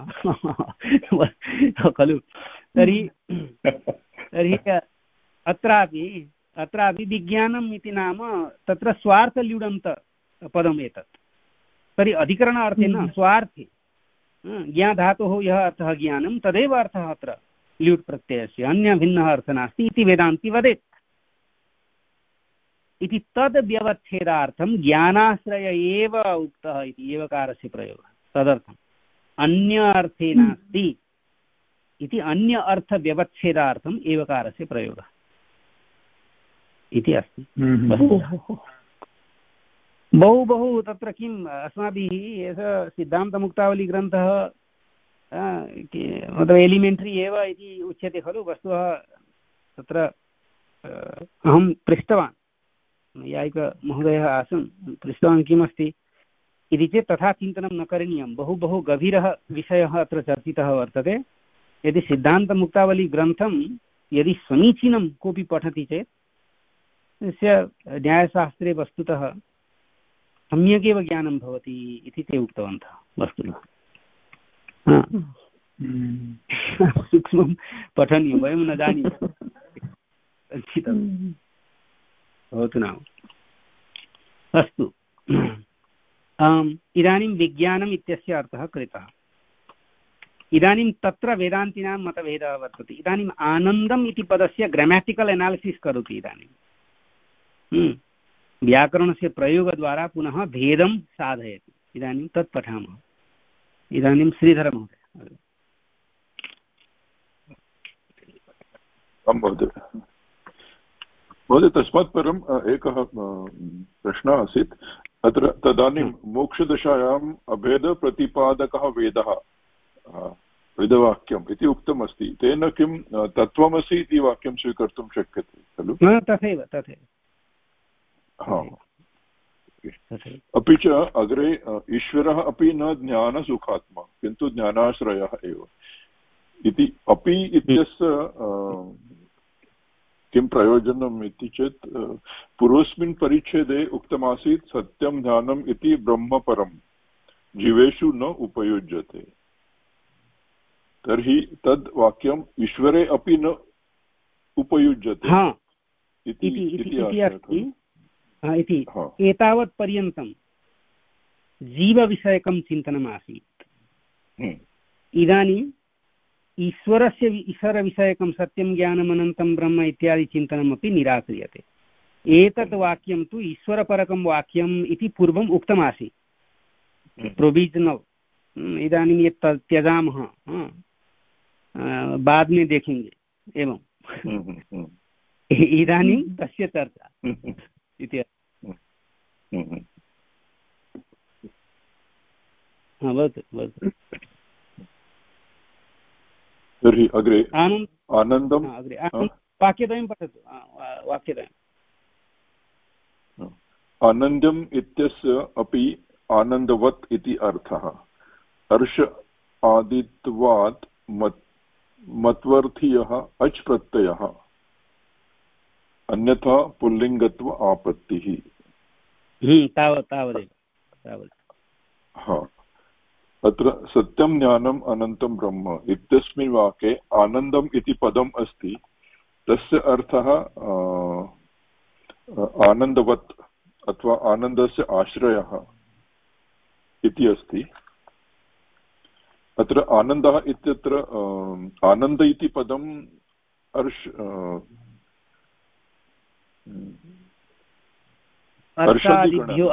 खलु। तर्हि तर्हि अत्रापि अत्रापि विज्ञानम् इति नाम तत्र स्वार्थल्युडन्त पदम् एतत्। तर्हि अधिकरणार्थे न स्वार्थे ज्ञाधातोः यः अर्थः ज्ञानं तदेव अर्थः अत्र ल्युट् प्रत्ययस्य, अन्य भिन्नः अर्थः नास्ति इति वेदान्ती वदेत् इति। तद् व्यवच्छेदार्थं ज्ञानाश्रय एव उक्तः इति एवकारस्य प्रयोगः। तदर्थम् अन्य अर्थे नास्ति इति अन्य अर्थव्यवच्छेदार्थम् एवकारस्य प्रयोगः इति अस्ति। बहु बहु तत्र किम् अस्माभिः एषः सिद्धान्तमुक्तावलीग्रन्थः मतलब एलिमेण्ट्रि एव इति उच्यते खलु। वस्तुतः तत्र अहं पृष्टवान्, नैयायिकमहोदयः आसन्, पृष्टवान् किमस्ति इति चेत् तथा चिन्तनं न करणीयं। बहु बहु गभीरः विषयः अत्र चर्चितः वर्तते। यदि सिद्धान्तमुक्तावलीग्रन्थं यदि समीचीनं कोऽपि पठति चेत् तस्य न्यायशास्त्रे वस्तुतः सम्यगेव ज्ञानं भवति इति ते उक्तवन्तः वस्तुतः। सूक्ष्मं पठनीयं, वयं न जानीमः। भवतु नाम अस्तु। इदानीं विज्ञानम् इत्यस्य अर्थः कृतः। इदानीं तत्र वेदान्तिनां मतभेदः वर्तते। इदानीम् आनन्दम् इति पदस्य ग्रामेटिकल् एनालिसिस् करोति। इदानीं व्याकरणस्य प्रयोगद्वारा पुनः भेदं साधयति। इदानीं तत् पठामः। इदानीं श्रीधरमहोदय। महोदय, तस्मात् परम् एकः प्रश्नः आसीत् अत्र। तदानीं मोक्षदशायाम् अभेदप्रतिपादकः वेदः वेदवाक्यम् इति उक्तमस्ति, तेन किं तत्त्वमसि इति वाक्यं स्वीकर्तुं शक्यते खलु? तथैव तथैव हा। अपि च अग्रे ईश्वरः अपि न ज्ञानसुखात्मा किन्तु ज्ञानाश्रयः एव इति अपि इत्यस्य किं प्रयोजनम् इति चेत् पूर्वस्मिन् परिच्छेदे उक्तमासीत् सत्यं ज्ञानम् इति ब्रह्मपरं जीवेषु न उपयुज्यते, तर्हि तद् वाक्यम् ईश्वरे अपि न उपयुज्यते इति एतावत् पर्यन्तं जीवविषयकं चिन्तनम् आसीत्। इदानीम् ईश्वरस्य ईश्वरविषयकं सत्यं ज्ञानम् अनन्तं ब्रह्म इत्यादि चिन्तनमपि निराक्रियते। एतत् वाक्यं तु ईश्वरपरकं वाक्यम् इति पूर्वम् उक्तमासीत्, प्रोविजनल। इदानीं यत् त्यजामः, बाद में देखेंगे, एवं इदानीं तस्य चर्चा इति। भवतु भवतु। तर्हि अग्रे आनन्दम् वाक्यद्वयं पठतु। वाक्यद्वयम् आनन्दम् इत्यस्य अपि आनन्दवत् इति अर्थः। हर्ष आदित्वात् मत् मत्वर्थीयः अच् प्रत्ययः, अन्यथा पुल्लिङ्गत्व आपत्तिः। तावत् तावदेव तावत्। हा, अत्र सत्यं ज्ञानम् अनन्तं ब्रह्म इत्यस्मिन् वाक्ये आनन्दम् इति पदम् अस्ति, तस्य अर्थः आनन्दवत् अथवा आनन्दस्य आश्रयः इति अस्ति। अत्र आनन्दः इत्यत्र आनन्द इति पदम् अर्ष अर्षादिभ्यो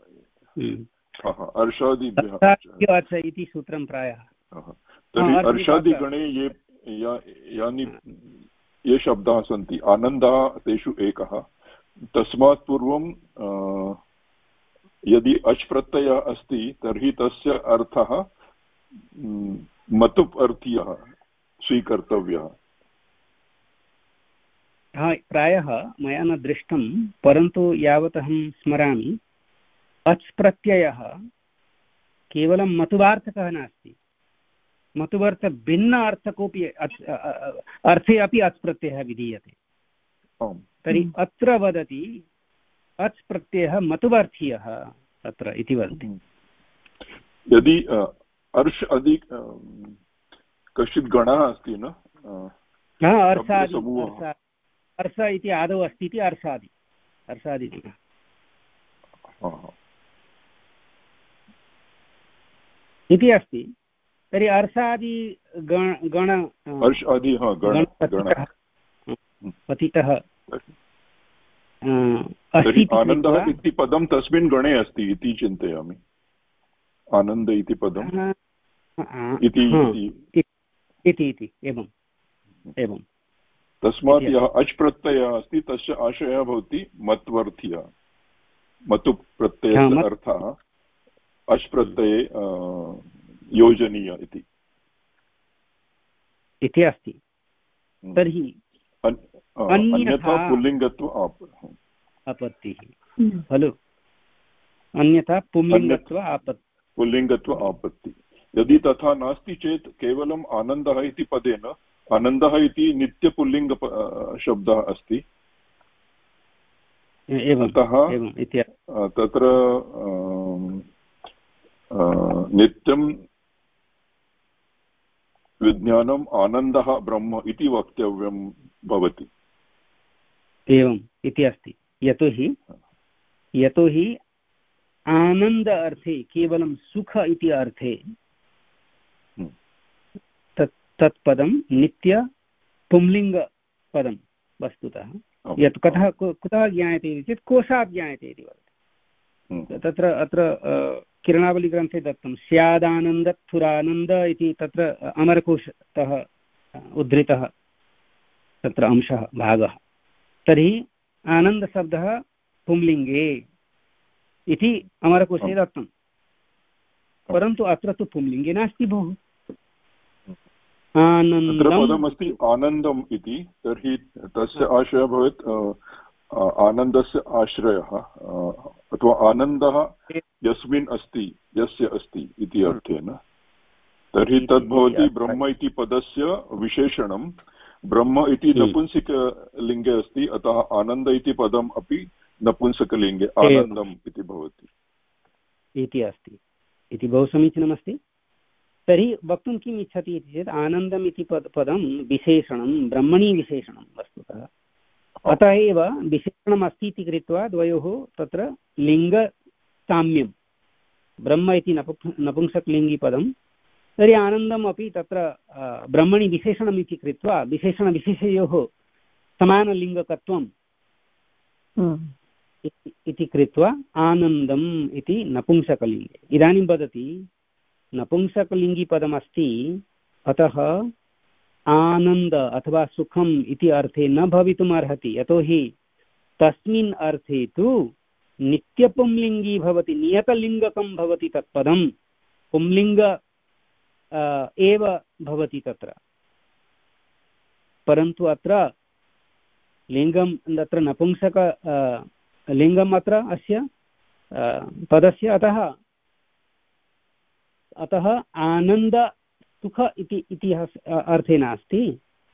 अर्षादिभ्यः इति सूत्रं प्रायः। तर्हि अर्षादिगणे ये यानि ये शब्दाः सन्ति आनन्दः तेषु एकः। तस्मात् पूर्वं यदि अच् प्रत्ययः अस्ति तर्हि तस्य अर्थः मतुप् अर्थीयः स्वीकर्तव्यः। प्रायः मया न दृष्टं, परन्तु यावत् अहं स्मरामि अच् प्रत्ययः केवलं मतुवार्थकः नास्ति, मतुवर्थ भिन्न अर्थकोऽपि अर्थे अपि अच् प्रत्ययः विधीयते। तर्हि अत्र वदति अच् प्रत्ययः मतुवर्थीयः अत्र इति वदति। यदि अर्ष अधि कश्चित् गणः अस्ति न, अर्षादि अर्ष इति आदौ अस्ति इति अर्षादि अर्षादि इति अस्ति। तर्हि अर्षादि गण गण पतितः आनन्दः इति पदं तस्मिन् गणे अस्ति इति चिन्तयामि। आनन्द इति पदम् इति इति एवम् एवं। तस्मात् यः अच् प्रत्ययः अस्ति तस्य आशयः भवति मत्वर्थीयः, मतु प्रत्ययस्य अर्थः अच् प्रत्यये योजनीय इति इति अस्ति। तर्हि अन्यथा पुल्लिङ्गत्व आपत्तिः खलु, अन्यथा पुल्लिङ्गत्व आपत्ति पुल्लिङ्गत्व आपत्ति। यदि तथा नास्ति चेत् केवलम् आनन्दः इति पदेन, आनन्दः इति नित्यपुल्लिङ्ग शब्दः अस्ति, अतः तत्र नित्यं विज्ञानम् आनन्दः ब्रह्म इति वक्तव्यं भवति। एवम् इति अस्ति। यतोहि यतोहि आनन्द अर्थे केवलं सुख इति अर्थे तत् तत्पदं नित्य पुंलिङ्गपदं वस्तुतः। यत् कथः कुतः ज्ञायते इति चेत् कोशात् ज्ञायते इति वदति। तत्र अत्र किरणावलीग्रन्थे दत्तं स्यादानन्दत्थुरानन्द इति, तत्र अमरकोशतः उद्धृतः तत्र अंशः भागः। तर्हि आनन्दशब्दः पुंलिङ्गे इति अमरकोशे दत्तं, परन्तु अत्र तु पुंलिङ्गे नास्ति भोः। तत्र पदमस्ति आनन्दम् इति, तर्हि तस्य आशयः भवेत् आनन्दस्य आश्रयः अथवा आनन्दः यस्मिन् अस्ति, यस्य अस्ति इति अर्थेन। तर्हि तद्भवति ब्रह्म इति पदस्य विशेषणं। ब्रह्म इति नपुंसकलिङ्गे अस्ति, अतः आनन्द इति पदम् अपि नपुंसकलिङ्गे आनन्दम् इति भवति इति अस्ति इति बहु समीचीनमस्ति। तर्हि वक्तुं किम् इच्छति इति चेत् आनन्दम् इति पद पदं विशेषणं ब्रह्मणि विशेषणं वस्तुतः, अतः एव विशेषणम् अस्ति इति कृत्वा द्वयोः तत्र लिङ्गसाम्यं। ब्रह्म इति नपुंस नपुंसकलिङ्गिपदं, तर्हि आनन्दम् अपि तत्र ब्रह्मणि विशेषणम् इति कृत्वा विशेषणविशेषयोः समानलिङ्गकत्वम् इति कृत्वा आनन्दम् इति नपुंसकलिङ्गे। इदानीं वदति नपुंसकलिङ्गिपदमस्ति, अतः आनन्द अथवा सुखम् इति अर्थे न भवितुम् अर्हति, यतोहि तस्मिन् अर्थे तु नित्यपुंलिङ्गी भवति, नियतलिङ्गकं भवति तत्पदं, पुंलिङ्ग एव भवति तत्र। परन्तु अत्र लिङ्गं तत्र नपुंसक लिङ्गम् अत्र अस्य पदस्य, अतः अतः आनन्द सुख इति इति अर्थे नास्ति।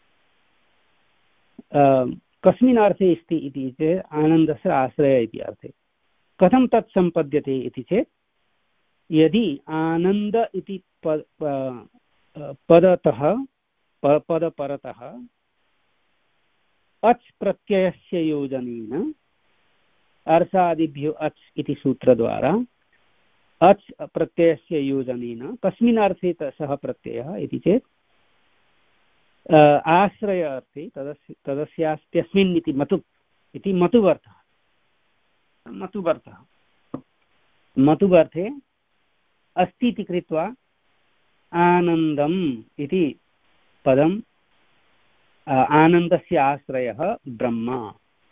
कस्मिन् अर्थे अस्ति इति चेत् आनन्दस्य आश्रय इति अर्थे। कथं तत् सम्पद्यते इति चेत्, यदि आनन्द इति पद पदतः पदपरतः अच् प्रत्ययस्य योजनेन, अर्षादिभ्यो अच् इति सूत्रद्वारा अच् प्रत्ययस्य योजनेन कस्मिन् अर्थे सः प्रत्ययः इति चेत् आश्रय अर्थे तदस्य तदस्यास्त्यस्मिन् इति मतु इति मतुवर्थः। मतुवर्थः मतुवर्थे अस्ति इति कृत्वा आनन्दम् इति पदम्, आनन्दस्य आश्रयः ब्रह्म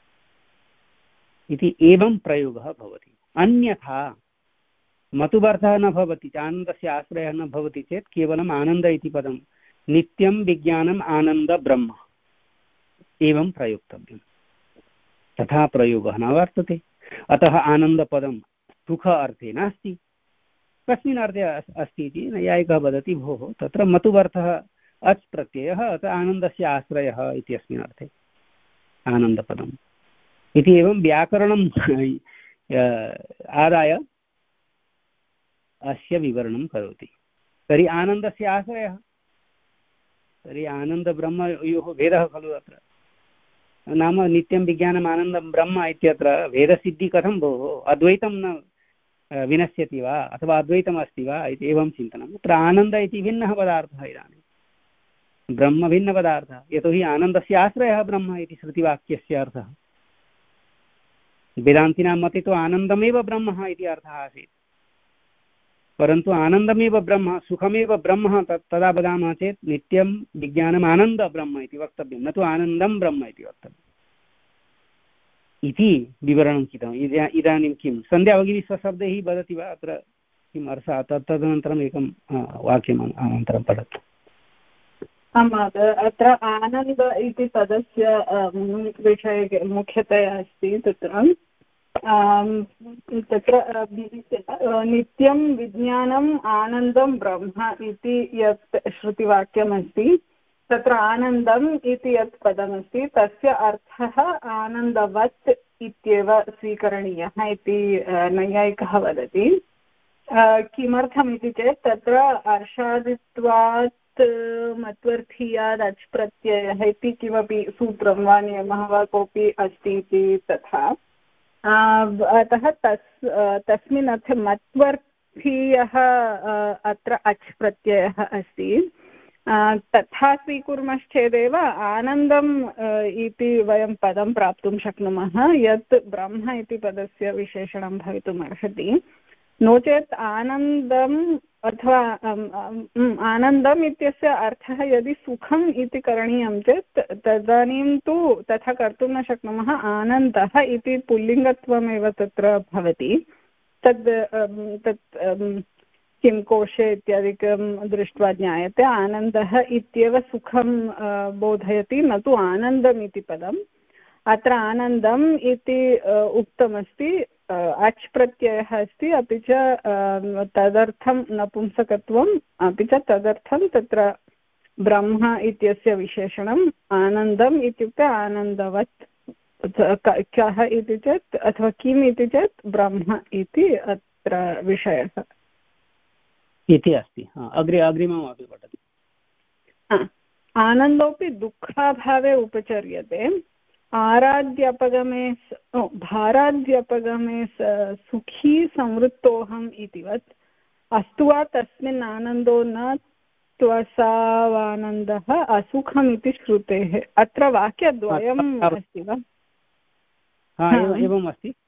इति एवं प्रयोगः भवति। अन्यथा मतुवर्थः न भवति, आनन्दस्य आश्रयः न भवति चेत् केवलम् आनन्द इति पदं नित्यं विज्ञानम् आनन्द ब्रह्म एवं प्रयोक्तव्यं, तथा प्रयोगः न वर्तते। अतः आनन्दपदं सुख अर्थे नास्ति। कस्मिन् अर्थे अस्ति इति नैयायिकः वदति, भोः तत्र मतुवर्थः अच् प्रत्ययः, अतः आनन्दस्य आश्रयः इत्यस्मिन् अर्थे आनन्दपदम् इति एवं व्याकरणं आदाय अस्य विवरणं करोति। तर्हि आनन्दस्य आश्रयः, तर्हि आनन्दब्रह्मयोः भेदः खलु अत्र। नाम नित्यं विज्ञानम् आनन्दं ब्रह्म इत्यत्र भेदसिद्धिः कथं भोः? अद्वैतं न विनश्यति वा अथवा अद्वैतम् अस्ति वा इति एवं चिन्तनं। तत्र आनन्द इति भिन्नः पदार्थः, इदानीं ब्रह्म भिन्नपदार्थः, यतोहि आनन्दस्य आश्रयः ब्रह्म इति श्रुतिवाक्यस्य अर्थः। वेदान्तिनां मते तु आनन्दमेव ब्रह्म इति अर्थः आसीत्, परन्तु आनन्दमेव ब्रह्म, सुखमेव ब्रह्म तत् तदा वदामः चेत् नित्यं विज्ञानम् आनन्द ब्रह्म इति वक्तव्यं, न तु आनन्दं ब्रह्म इति वक्तव्यम् इति विवरणं कृतम्। इदानीं किं सन्ध्या भगिनी स्वशब्दैः वदति वा अत्र किम् अर्थः? तत् तदनन्तरम् एकं वाक्यम् अनन्तरं पठतु। आम् महोदय, अत्र आनन्द इति पदस्य विषये मुख्यतया अस्ति तत्र तत्र नित्यं विज्ञानम् आनन्दं ब्रह्म इति यत् श्रुतिवाक्यमस्ति, तत्र आनन्दम् इति यत् पदमस्ति तस्य अर्थः आनन्दवत् इत्येव स्वीकरणीयः इति नैयायिकः वदति। किमर्थम् इति चेत् तत्र अर्षादित्वात् मत्वर्थीयाद् अच् प्रत्ययः इति किमपि सूत्रं वा नियमः वा कोऽपि अस्ति इति तथा। अतः तस् तस्मिन् अर्थे मत्वर्थीयः अत्र अच् प्रत्ययः अस्ति। तथा स्वीकुर्मश्चेदेव आनन्दम् इति वयं पदं प्राप्तुं शक्नुमः, यत् ब्रह्म इति पदस्य विशेषणं भवितुम् अर्हति। नो चेत् आनन्दम् अथवा आनन्दम् इत्यस्य अर्थः यदि सुखम् इति करणीयं चेत् तदानीं तु तथा कर्तुं न शक्नुमः। आनन्दः इति पुल्लिङ्गत्वमेव तत्र भवति। तद् तत् किं कोशे इत्यादिकं दृष्ट्वा ज्ञायते आनन्दः इत्येव सुखं बोधयति न तु आनन्दम् इति पदम् अत्र आनन्दम् इति उक्तमस्ति अच् प्रत्ययः अस्ति अपि च तदर्थं नपुंसकत्वम् अपि च तदर्थं तत्र ब्रह्म इत्यस्य विशेषणम् आनन्दम् इत्युक्ते आनन्दवत् कः इति चेत् अथवा किम् इति चेत् ब्रह्म इति अत्र विषयः इति अस्ति। अग्रे अग्रिमम् अपि पठति। आनन्दोऽपि दुःखाभावे उपचर्यते आराध्यपगमे भाराध्यपगमे सुखी संवृत्तोऽहम् इतिवत् अस्तु वा तस्मिन् आनन्दो न त्वसावानन्दः असुखम् इति श्रुतेः। अत्र वाक्यद्वयम् अस्ति वा? एवम् अस्ति।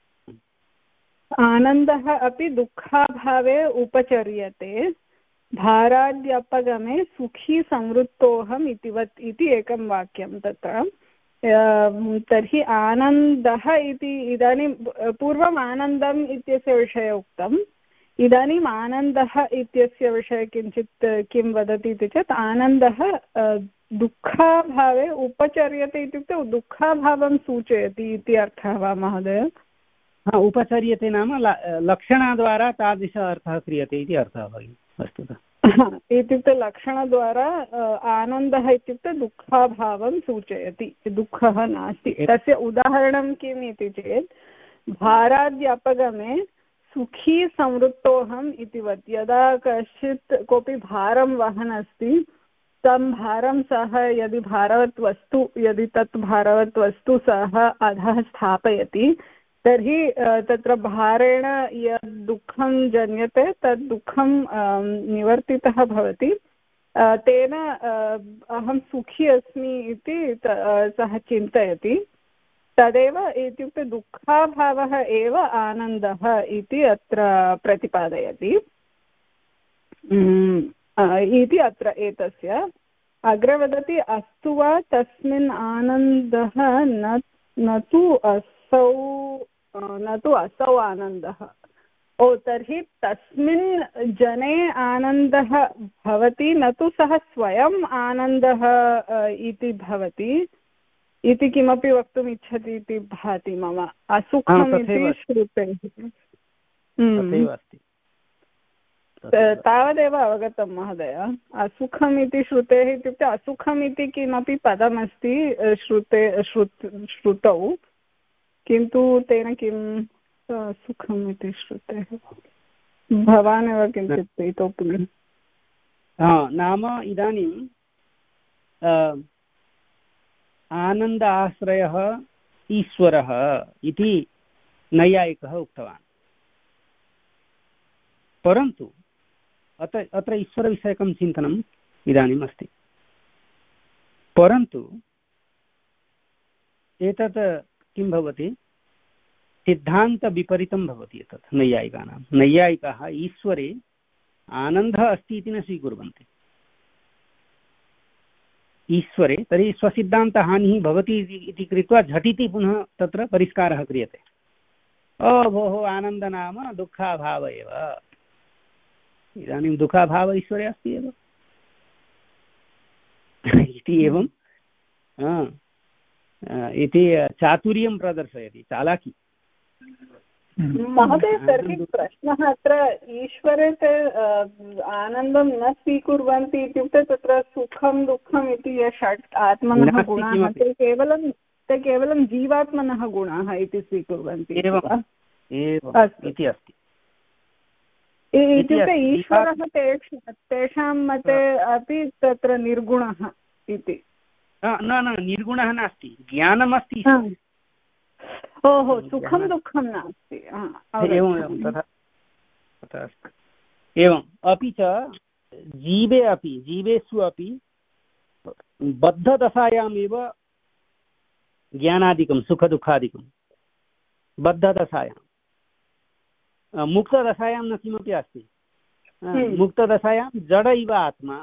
आनन्दः अपि दुःखाभावे उपचर्यते भाराद्यपगमे सुखी संवृत्तोऽहम् इतिवत् इति एकं वाक्यं तत्र। तर्हि आनन्दः इति इदानीं पूर्वम् आनन्दम् इत्यस्य विषये उक्तम् इदानीम् आनन्दः इत्यस्य विषये किञ्चित् किं वदति इति चेत् आनन्दः दुःखाभावे उपचर्यते इत्युक्ते दुःखाभावं सूचयति इति अर्थः वा महोदय? उपचर्यते नाम लक्षणद्वारा तादृश अर्थः क्रियते इति अर्थः भगिनि वस्तुतः। इत्युक्ते लक्षणद्वारा आनन्दः इत्युक्ते दुःखाभावं सूचयति दुःखः नास्ति। तस्य उदाहरणं किम् इति चेत् भाराद्यपगमे सुखी संवृत्तोऽहम् इतिवत् यदा कश्चित् कोऽपि भारं वहन् अस्ति तं भारं सः यदि भारवत् वस्तु यदि तत् भारवत् वस्तु सः अधः स्थापयति तर्हि तत्र भारेण यद् दुःखं जन्यते तद् दुःखं निवर्तितः भवति तेन अहं सुखी अस्मि इति सः चिन्तयति तदेव इत्युक्ते दुःखाभावः एव आनन्दः इति अत्र प्रतिपादयति इति अत्र एतस्य अग्रे वदति अस्तु वा तस्मिन् आनन्दः न न तु असौ न तु असौ आनन्दः। ओ तर्हि तस्मिन् जने आनन्दः भवति न तु सः स्वयम् आनन्दः इति भवति इति किमपि वक्तुम् इच्छति इति भाति मम। असुखम् इति श्रुतेः तावदेव अवगतं महोदय। असुखम् इति श्रुतेः इत्युक्ते असुखम् इति किमपि पदमस्ति श्रुते श्रुत् श्रुतौ किन्तु तेन किं सुखम् इति श्रुतेः भवान् एव किञ्चित् इतोपि नाम इदानीं आनन्द आश्रयः ईश्वरः इति नैयायिकः उक्तवान् परन्तु अत्र अत्र ईश्वरविषयकं चिन्तनम् इदानीम् अस्ति परन्तु एतत् किं भवति सिद्धान्तविपरीतं भवति एतत् नैयायिकानां। नैयायिकाः ईश्वरे आनन्दः अस्ति इति न स्वीकुर्वन्ति ईश्वरे तर्हि स्वसिद्धान्तहानिः भवति इति कृत्वा झटिति पुनः तत्र परिष्कारः क्रियते। ओ भोः आनन्द नाम दुःखाभाव एव इदानीं दुःखाभाव ईश्वरे अस्ति एव इति एवं इति चातुर्यं प्रदर्शयति चालाकी। महोदय तर्हि प्रश्नः अत्र ईश्वरे ते आनन्दं न स्वीकुर्वन्ति इत्युक्ते तत्र सुखं दुःखम् इति ये षट् आत्मनः गुणाः ते केवलं ते केवलं जीवात्मनः गुणाः इति स्वीकुर्वन्ति इति अस्ति इत्युक्ते ईश्वरः तेषां मते अपि तत्र निर्गुणः इति। न न निर्गुणः नास्ति ज्ञानमस्ति ओहो सुखं दुःखं नास्ति एवं तथा तथा अस्ति। एवम् अपि च जीवे अपि जीवेषु अपि बद्धदशायामेव ज्ञानादिकं सुखदुःखादिकं बद्धदशायां मुक्तदशायां न किमपि अस्ति। मुक्तदशायां जड इव आत्मा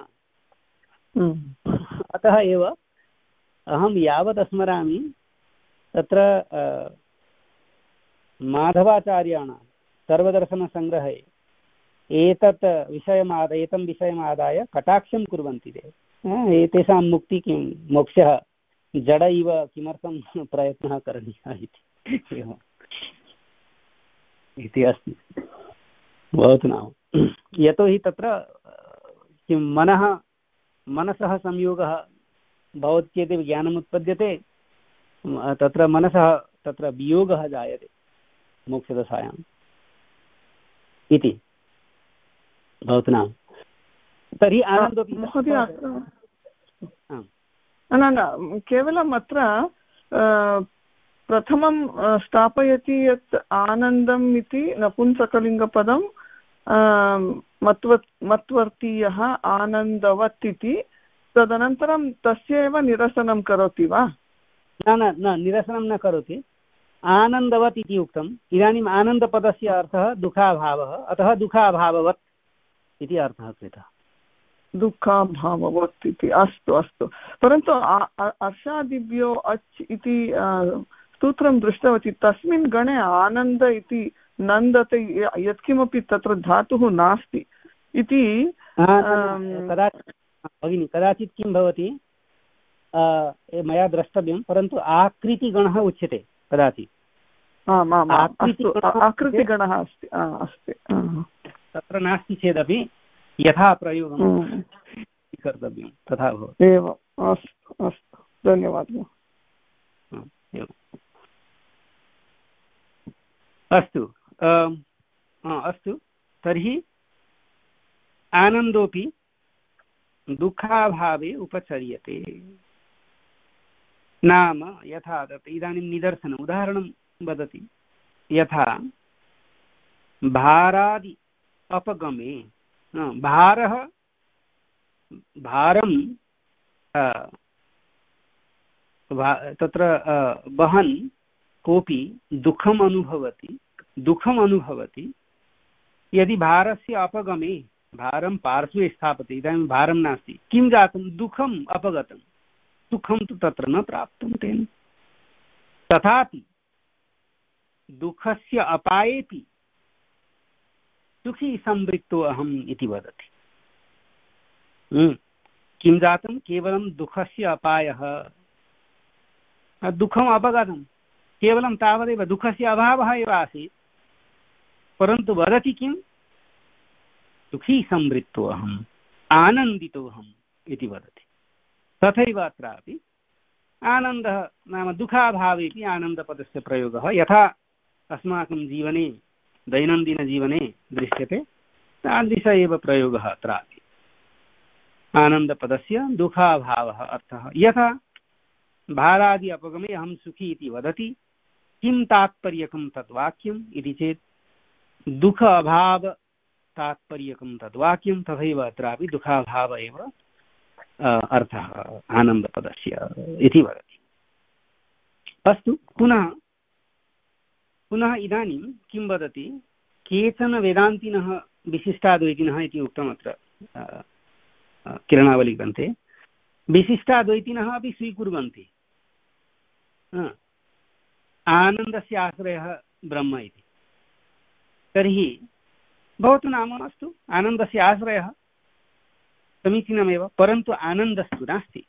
अतः एव अहं यावत् स्मरामि तत्र माधवाचार्याणां सर्वदर्शनसङ्ग्रहे एतत् विषयमादाय एतं विषयमादाय कटाक्षं कुर्वन्ति ते एतेषां मुक्ति किं मोक्षः जड इव किमर्थं प्रयत्नः करणीयः इति इति अस्ति। भवतु नाम यतोहि तत्र किं मनः मनसः संयोगः भवति चेदेव ज्ञानम् उत्पद्यते, तत्र मनसः तत्र वियोगः जायते मोक्षदशायाम् इति। भवतु नाम तर्हि आनन्दोपि महोदय न न केवलम् अत्र प्रथमं स्थापयति यत् आनन्दम् इति नपुंसकलिङ्गपदं मत्वत् मत्वर्तीयः आनन्दवत् इति, तदनन्तरं तस्य एव निरसनं करोति वा? न न न निरसनं न करोति, आनन्दवत् इति उक्तम्। इदानीम् आनन्दपदस्य अर्थः दुःखाभावः, अतः दुःखाभाववत् इति अर्थः कृतः। दुःखाभाववत् इति, अस्तु अस्तु। परन्तु अर्षादिभ्यो अच् इति सूत्रं दृष्टवती, तस्मिन् गणे आनन्द इति नन्दते यत्किमपि तत्र धातुः नास्ति इति। कदाचित् भगिनि कदाचित् किं भवति मया द्रष्टव्यं, परन्तु आकृतिगणः उच्यते कदाचित्। आकृतिगणः अस्ति अस्ति तत्र नास्ति चेदपि यथा प्रयोगं कर्तव्यं तथा भवति। एवम्, अस्तु अस्तु, धन्यवादः। अस्तु अस्तु तर्हि आनन्दोपि दुःखाभावे उपचर्यते। नाम यथा तत् इदानीं निदर्शनम् उदाहरणं वदति, यथा भारादि अपगमे, भारः भारं तत्र वहन् कोऽपि दुःखम् अनुभवति दुःखम् अनुभवति यदि भारस्य अपगमे भारं पार्श्वे स्थापति, इदानीं भारं नास्ति, किं जातं? दुःखम् अपगतं, सुखं तु तत्र न प्राप्तं तेन। तथापि दुःखस्य अपायेपि सुखी संवृत्तो अहम् इति वदति। किं जातं? केवलं दुःखस्य अपायः, दुःखम् अपगतं, केवलं तावदेव, दुःखस्य अभावः एव आसीत्, परन्तु वदति किं? सुखी संवृत्तो अहम्, आनन्दितो अहम् इति वदति। तथैव अत्रापि आनन्दः नाम दुःखाभावेपि आनन्दपदस्य प्रयोगः यथा अस्माकं जीवने दैनन्दिनजीवने दृश्यते तादृश एव प्रयोगः अत्रापि। आनन्दपदस्य दुःखाभावः अर्थः, यथा भारादि अपगमे अहं सुखी इति वदति, किं तात्पर्यकं तद्वाक्यम् इति चेत् दुःख अभाव तात्पर्यकं तद्वाक्यं, तथैव अत्रापि दुःखाभाव एव अर्थः आनन्दपदस्य इति वदति। अस्तु, पुनः पुनः इदानीं किं वदति? केचन वेदान्तिनः विशिष्टाद्वैतिनः इति उक्तम् अत्र किरणावलीग्रन्थे। विशिष्टाद्वैतिनः अपि स्वीकुर्वन्ति आनन्दस्य आश्रयः ब्रह्म इति। तर्हि भवतु नाम अस्तु, आनन्दस्य आश्रयः समीचीनमेव, परन्तु आनन्दस्तु नास्ति।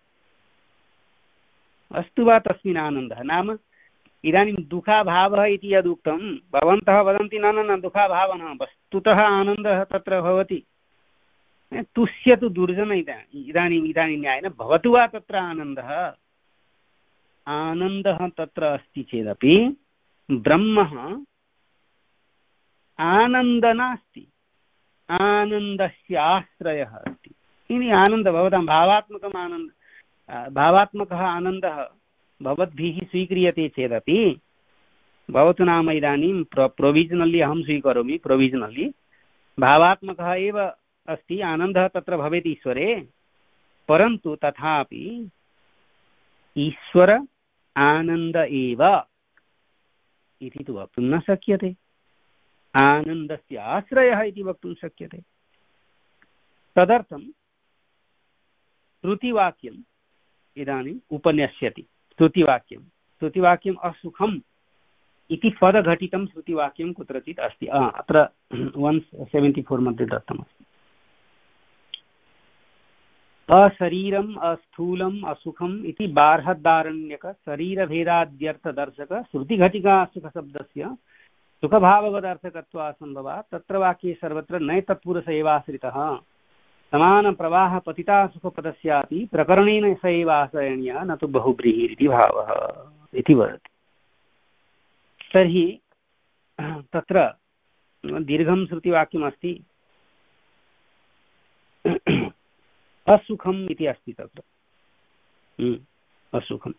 अस्तु वा तस्मिन् आनन्दः? नाम इदानीं दुःखाभावः इति यदुक्तं, भवन्तः वदन्ति न न न दुःखाभावः न, वस्तुतः आनन्दः तत्र भवति। तुष्यतु दुर्जन इदानीम् इदानीम् इदानीं न्यायेन भवतु वा तत्र आनन्दः? आनन्दः तत्र अस्ति चेदपि ब्रह्मः आनन्द नास्ति, आनन्दस्य आश्रयः अस्ति। इति आनन्द भवतां भावात्मकम् आनन्द भावात्मकः आनन्दः भवद्भिः स्वीक्रियते चेदपि भवतु नाम इदानीं प्र प्रोविजनल्ली अहं स्वीकरोमि, प्रोविजनल्ली भावात्मकः एव अस्ति, आनन्दः तत्र भवेत् ईश्वरे, परन्तु तथापि ईश्वर आनन्द एव इति तु वक्तुं न शक्यते। आनन्दस्य आश्रयः इति वक्तुं शक्यते। तदर्थं श्रुतिवाक्यम् इदानीम् उपन्यस्यति। श्रुतिवाक्यं श्रुतिवाक्यम् असुखम् इति पदघटितं श्रुतिवाक्यं कुत्रचित् अस्ति। अत्र वन् सेवेण्टि फोर् मध्ये दत्तमस्ति। अशरीरम् अस्थूलम् असुखम् इति बार्हदारण्यक शरीरभेदाद्यर्थदर्शक श्रुतिघटिका सुखशब्दस्य सुखभाववदर्थकत्वासम्भवात् तत्र वाक्ये सर्वत्र नय तत्पुरुष एवाश्रितः समानप्रवाह पतिता सुखपदस्यापि प्रकरणेन स एव आश्रयणीयः न तु बहुव्रीहिरिति भावः इति वदति। तर्हि तत्र दीर्घं श्रुतिवाक्यमस्ति। असुखम् इति अस्ति तत्र असुखम्।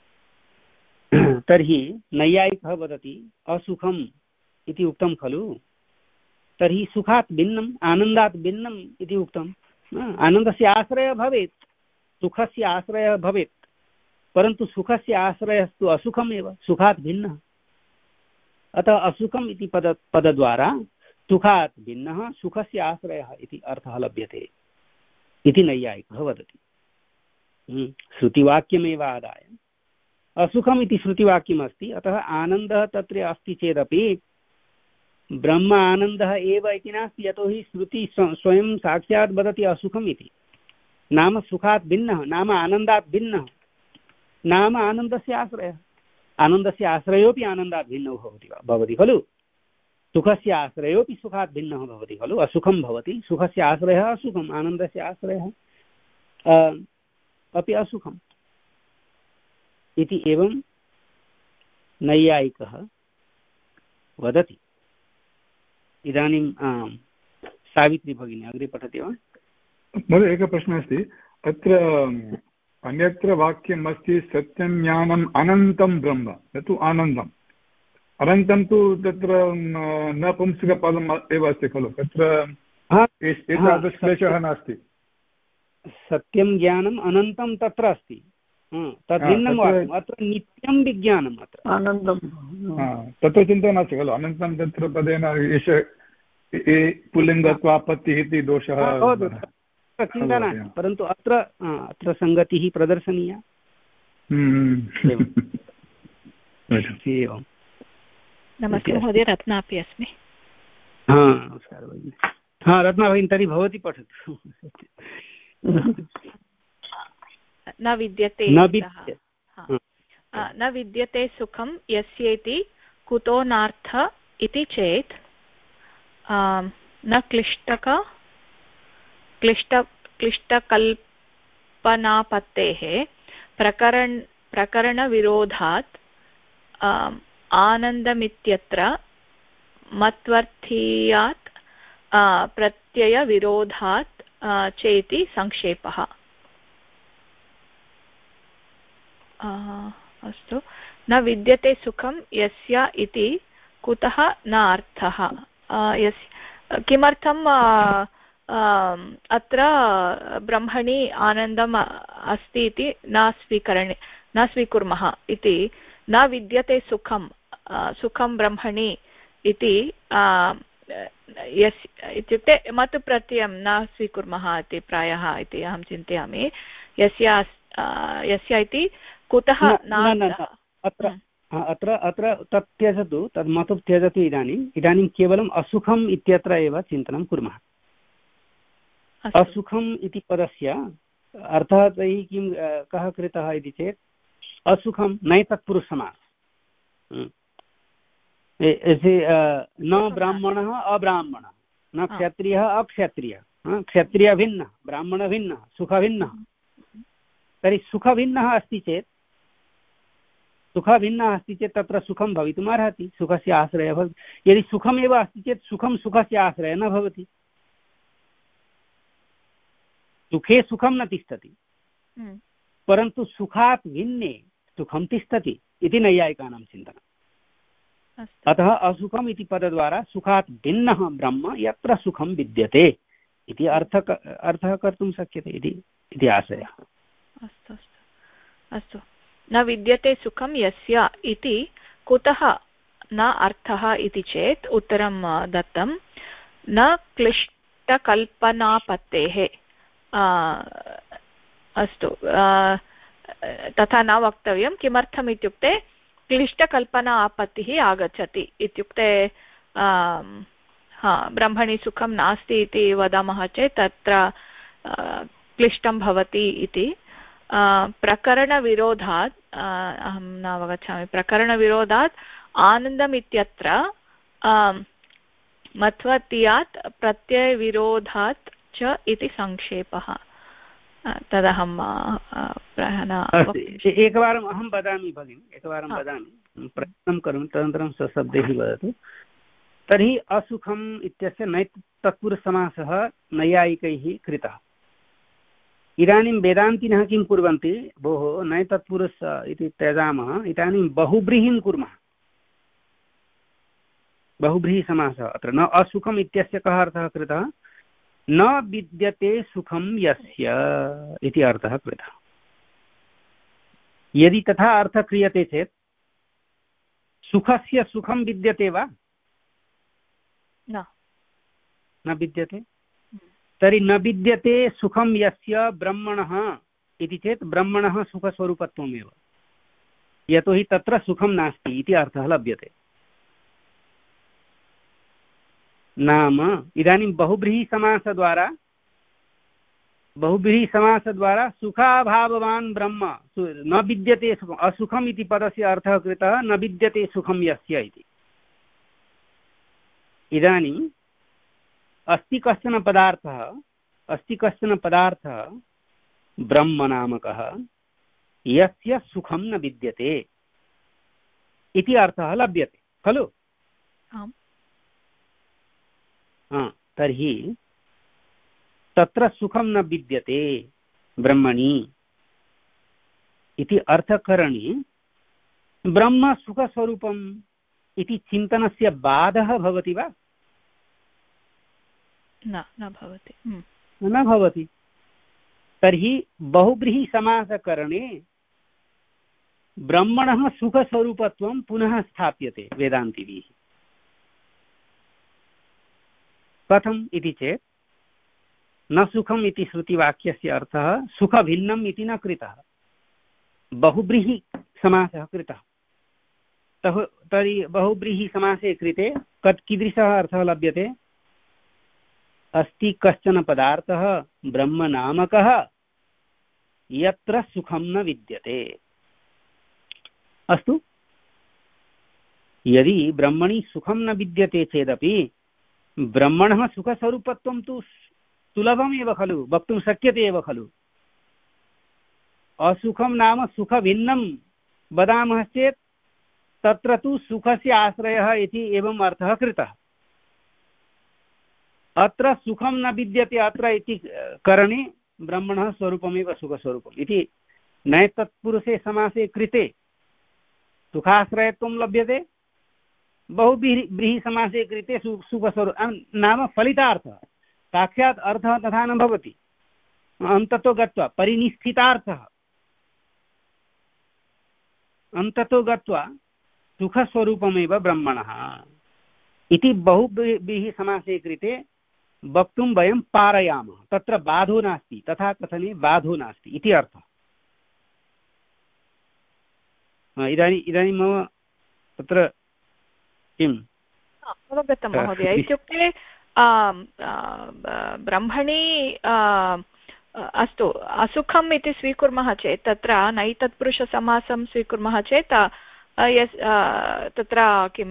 तर्हि नैयायिकः वदति असुखम् इति उक्तं खलु, तर्हि सुखात् भिन्नम् आनन्दात् भिन्नम् इति उक्तम्। आनन्दस्य आश्रयः भवेत्, सुखस्य आश्रयः भवेत्, परन्तु सुखस्य आश्रयस्तु असुखम् एव, सुखात् भिन्नः। अतः असुखम् इति पद पदद्वारा सुखात् भिन्नः सुखस्य आश्रयः इति अर्थः लभ्यते इति नैयायिकः वदति। श्रुतिवाक्यमेव आदाय असुखम् इति श्रुतिवाक्यमस्ति, अतः आनन्दः तत्र अस्ति चेदपि ब्रह्म आनन्दः एव इति नास्ति, यतोहि श्रुति स्वयं साक्षात् वदति असुखम् इति। नाम सुखात् भिन्नः, नाम आनन्दात् भिन्नः, नाम आनन्दस्य आश्रयः। आनन्दस्य आश्रयोऽपि आनन्दात् भिन्नः भवति भवति खलु, सुखस्य आश्रयोऽपि सुखात् भिन्नः भवति खलु, असुखं भवति, सुखस्य आश्रयः असुखम्, आनन्दस्य आश्रयः अपि असुखम् इति एवं नैयायिकः वदति। इदानीं सावित्री भगिनी अग्रे पठति वा? महोदय एकः प्रश्नः अस्ति। अत्र अन्यत्र वाक्यम् अस्ति सत्यं ज्ञानम् अनन्तं ब्रह्म न तु आनन्दम्। अनन्तं तु तत्र नपुंसकपदम् एव अस्ति खलु, तत्र एतादृशक्लेशः नास्ति। सत्यं ज्ञानम् अनन्तं तत्र अस्ति, तद् भिन्नं वाक्यम्। अत्र नित्यं विज्ञानम्, अत्र आनन्दं तत्र चिन्ता नास्ति खलु। अनन्तं तत्र पदेन एष पुल्लिङ्गत्वापत्तिः इति दोषः चिन्ता नास्ति, परन्तु अत्र अत्र सङ्गतिः प्रदर्शनीया। एवं। नमस्ते महोदय, रत्ना अपि अस्मि। हा नमस्कारः भगिनि। हा रत्ना भगिनी, तर्हि भवती पठतु। न विद्यते न विद्यते सुखं यस्येति कुतो नार्थ इति चेत् न क्लिष्टक क्लिष्ट क्लिष्टकल्पनापत्तेः प्रकरण प्रकरणविरोधात् आनन्दमित्यत्र मत्वर्थीयात् प्रत्ययविरोधात् चेति संक्षेपः। अस्तु। न विद्यते सुखं यस्य इति कुतः न अर्थः। यस्य किमर्थम् अत्र ब्रह्मणि आनन्दम् अस्ति इति न स्वीकरणे न स्वीकुर्मः इति। न विद्यते सुखं सुखं ब्रह्मणि इति यस् इत्युक्ते मत् प्रत्ययं न स्वीकुर्मः इति प्रायः इति अहं चिन्तयामि। यस्य यस्य इति कुतः न। अत्र अत्र अत्र तत् त्यजतु, तद् मतु त्यजतु। इदानीम् इदानीं केवलम् असुखम् इत्यत्र एव चिन्तनं कुर्मः। असुखम् इति पदस्य अर्थः तैः किं कः कृतः इति चेत् असुखं नैतत्पुरुषसमासः। न ब्राह्मणः अब्राह्मणः, न क्षत्रियः अक्षत्रियः, क्षत्रियभिन्नः ब्राह्मणभिन्नः सुखभिन्नः। तर्हि सुखभिन्नः अस्ति चेत् सुखभिन्नः अस्ति चेत् तत्र सुखं भवितुम् अर्हति, सुखस्य आश्रयः भवति। यदि सुखमेव अस्ति चेत् सुखं सुखस्य आश्रयः न भवति। सुखे सुखं न तिष्ठति, परन्तु सुखात् भिन्ने सुखं तिष्ठति इति नैयायिकानां चिन्तनम्। अतः असुखम् इति पदद्वारा सुखात् भिन्नः ब्रह्म यत्र सुखं विद्यते इति अर्थ अर्थः कर्तुं शक्यते इति आशयः। अस्तु अस्तु अस्तु। न विद्यते सुखं यस्य इति कुतः न अर्थः इति चेत् उत्तरं दत्तं। न क्लिष्टकल्पनापत्तेः। अस्तु, तथा न वक्तव्यं। किमर्थम् इत्युक्ते क्लिष्टकल्पना आपत्तिः आगच्छति इत्युक्ते हा ब्रह्मणि सुखं नास्ति इति वदामः चेत् तत्र क्लिष्टं भवति इति प्रकरणविरोधात् अहं न अवगच्छामि प्रकरणविरोधात् आनन्दम् इत्यत्र मत्वतीयात् प्रत्ययविरोधात् च इति संक्षेपः तदहं एकवारम् अहं वदामि भगिनि एकवारं वदामि प्रयत्नं करोमि तदनन्तरं स्वशब्दैः वदतु तर्हि असुखम् इत्यस्य नैतत्पुरुषसमासः नैयायिकैः कृतः इदानीं वेदान्तिनः किं कुर्वन्ति भोः नैतत्पुरुष इति त्यजामः इदानीं बहुव्रीहिं कुर्मः बहुव्रीहिसमासः अत्र न असुखम् इत्यस्य कः अर्थः कृतः न विद्यते सुखं यस्य इति अर्थः कृतः यदि तथा अर्थः क्रियते चेत् सुखस्य सुखं विद्यते वा न न विद्यते तर्हि न विद्यते सुखं यस्य ब्रह्मणः इति चेत् ब्रह्मणः सुखस्वरूपत्वमेव यतोहि तत्र सुखं नास्ति इति अर्थः लभ्यते नाम इदानीं बहुव्रीहिसमासद्वारा बहुव्रीहिसमासद्वारा सुखाभाववान् ब्रह्म न विद्यते सुखम् असुखम् इति पदस्य अर्थः कृतः न विद्यते सुखं यस्य इति इदानीम् अस्ति कश्चन पदार्थः अस्ति कश्चन पदार्थः ब्रह्मनामकः यस्य सुखं न विद्यते इति अर्थः लभ्यते खलु तर्हि तत्र सुखं न विद्यते ब्रह्मणि इति अर्थकरणे ब्रह्म सुखस्वरूपम् इति चिन्तनस्य बाधः भवति वा न न भवति न भवति तर्हि बहुव्रीहिसमासकरणे ब्रह्मणः सुखस्वरूपत्वं पुनः स्थाप्यते वेदान्तिभिः कथम् इति चेत् न सुखम् इति श्रुतिवाक्यस्य अर्थः सुखभिन्नम् इति न कृतः बहुव्रीहिसमासः कृतः तर्हि बहुव्रीहिसमासे कृते कत् कीदृशः अर्थः लभ्यते अस्ति कश्चन पदार्थः ब्रह्मनामकः यत्र सुखं न विद्यते अस्तु यदि ब्रह्मणि सुखं न विद्यते चेदपि ब्रह्मणः सुखस्वरूपत्वं तु सुलभमेव खलु वक्तुं शक्यते एव खलु असुखं नाम सुखभिन्नं वदामः चेत् तत्र तु सुखस्य आश्रयः इति एवम् अर्थः कृतः अत्र सुखं न विद्यते अत्र इति करणे ब्रह्मणः स्वरूपमेव सुखस्वरूपम् इति नैतत्पुरुषे समासे कृते सुखाश्रयत्वं लभ्यते बहुव्रीहिसमासे कृते सुखस्वरूपं नाम फलितार्थः साक्षात् अर्थः तथा न भवति अन्ततो गत्वा परिनिष्ठितार्थः अन्ततो गत्वा सुखस्वरूपमेव ब्रह्मणः इति बहुव्रीहिसमासे कृते वक्तुं वयं पारयामः तत्र बाधो नास्ति तथा कथने बाधो नास्ति इति अर्थः इदानीम् इदानीं मम तत्र किम् अवगतं महोदय इत्युक्ते ब्रह्मणि अस्तु असुखम् इति स्वीकुर्मः चेत् तत्र नैतत्पुरुषसमासं स्वीकुर्मः चेत् यस् तत्र किं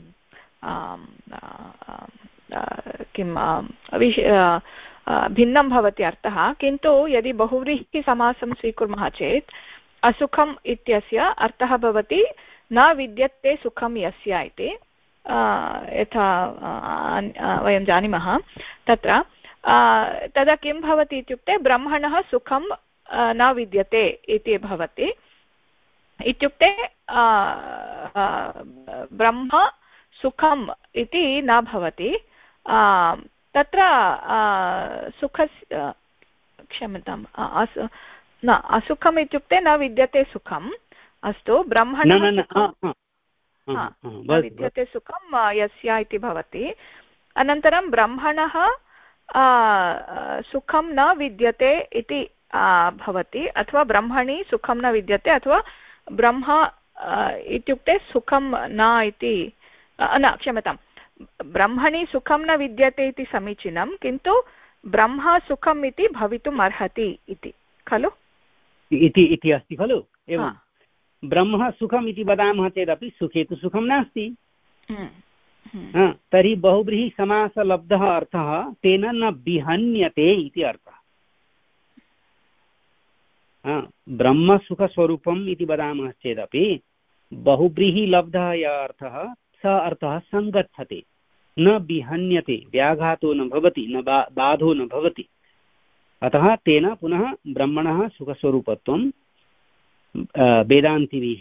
किं विश भिन्नं भवति अर्थः किन्तु यदि बहुव्रीहिसमासं स्वीकुर्मः चेत् असुखम् इत्यस्य अर्थः भवति न विद्यते सुखं यस्य इति यथा वयं जानीमः तत्र तदा किं भवति इत्युक्ते ब्रह्मणः सुखं न विद्यते इति भवति इत्युक्ते ब्रह्म सुखम् इति न भवति तत्र सुखस्य क्षम्यताम् न असुखम् इत्युक्ते न विद्यते सुखम् अस्तु ब्रह्मणः न विद्यते सुखं यस्य इति भवति अनन्तरं ब्रह्मणः सुखं न विद्यते इति भवति अथवा ब्रह्मणि सुखं न विद्यते अथवा ब्रह्म इत्युक्ते सुखं न इति न क्षम्यतां ब्रह्मणि सुखं न विद्यते इति समीचीनं किन्तु ब्रह्म सुखम् इति भवितुम् अर्हति इति खलु इति इति अस्ति खलु एवं ब्रह्म सुखम् इति वदामः चेदपि सुखे तु सुखं नास्ति तर्हि बहुव्रीहि समासलब्धः अर्थः तेन न विहन्यते इति अर्थः ब्रह्मसुखस्वरूपम् इति वदामः चेदपि बहुव्रीहि लब्धः यः अर्थः स अर्थः सङ्गच्छते न विहन्यते व्याघातो न भवति न बाधो न भवति अतः तेन पुनः ब्रह्मणः सुखस्वरूपत्वं वेदान्तिभिः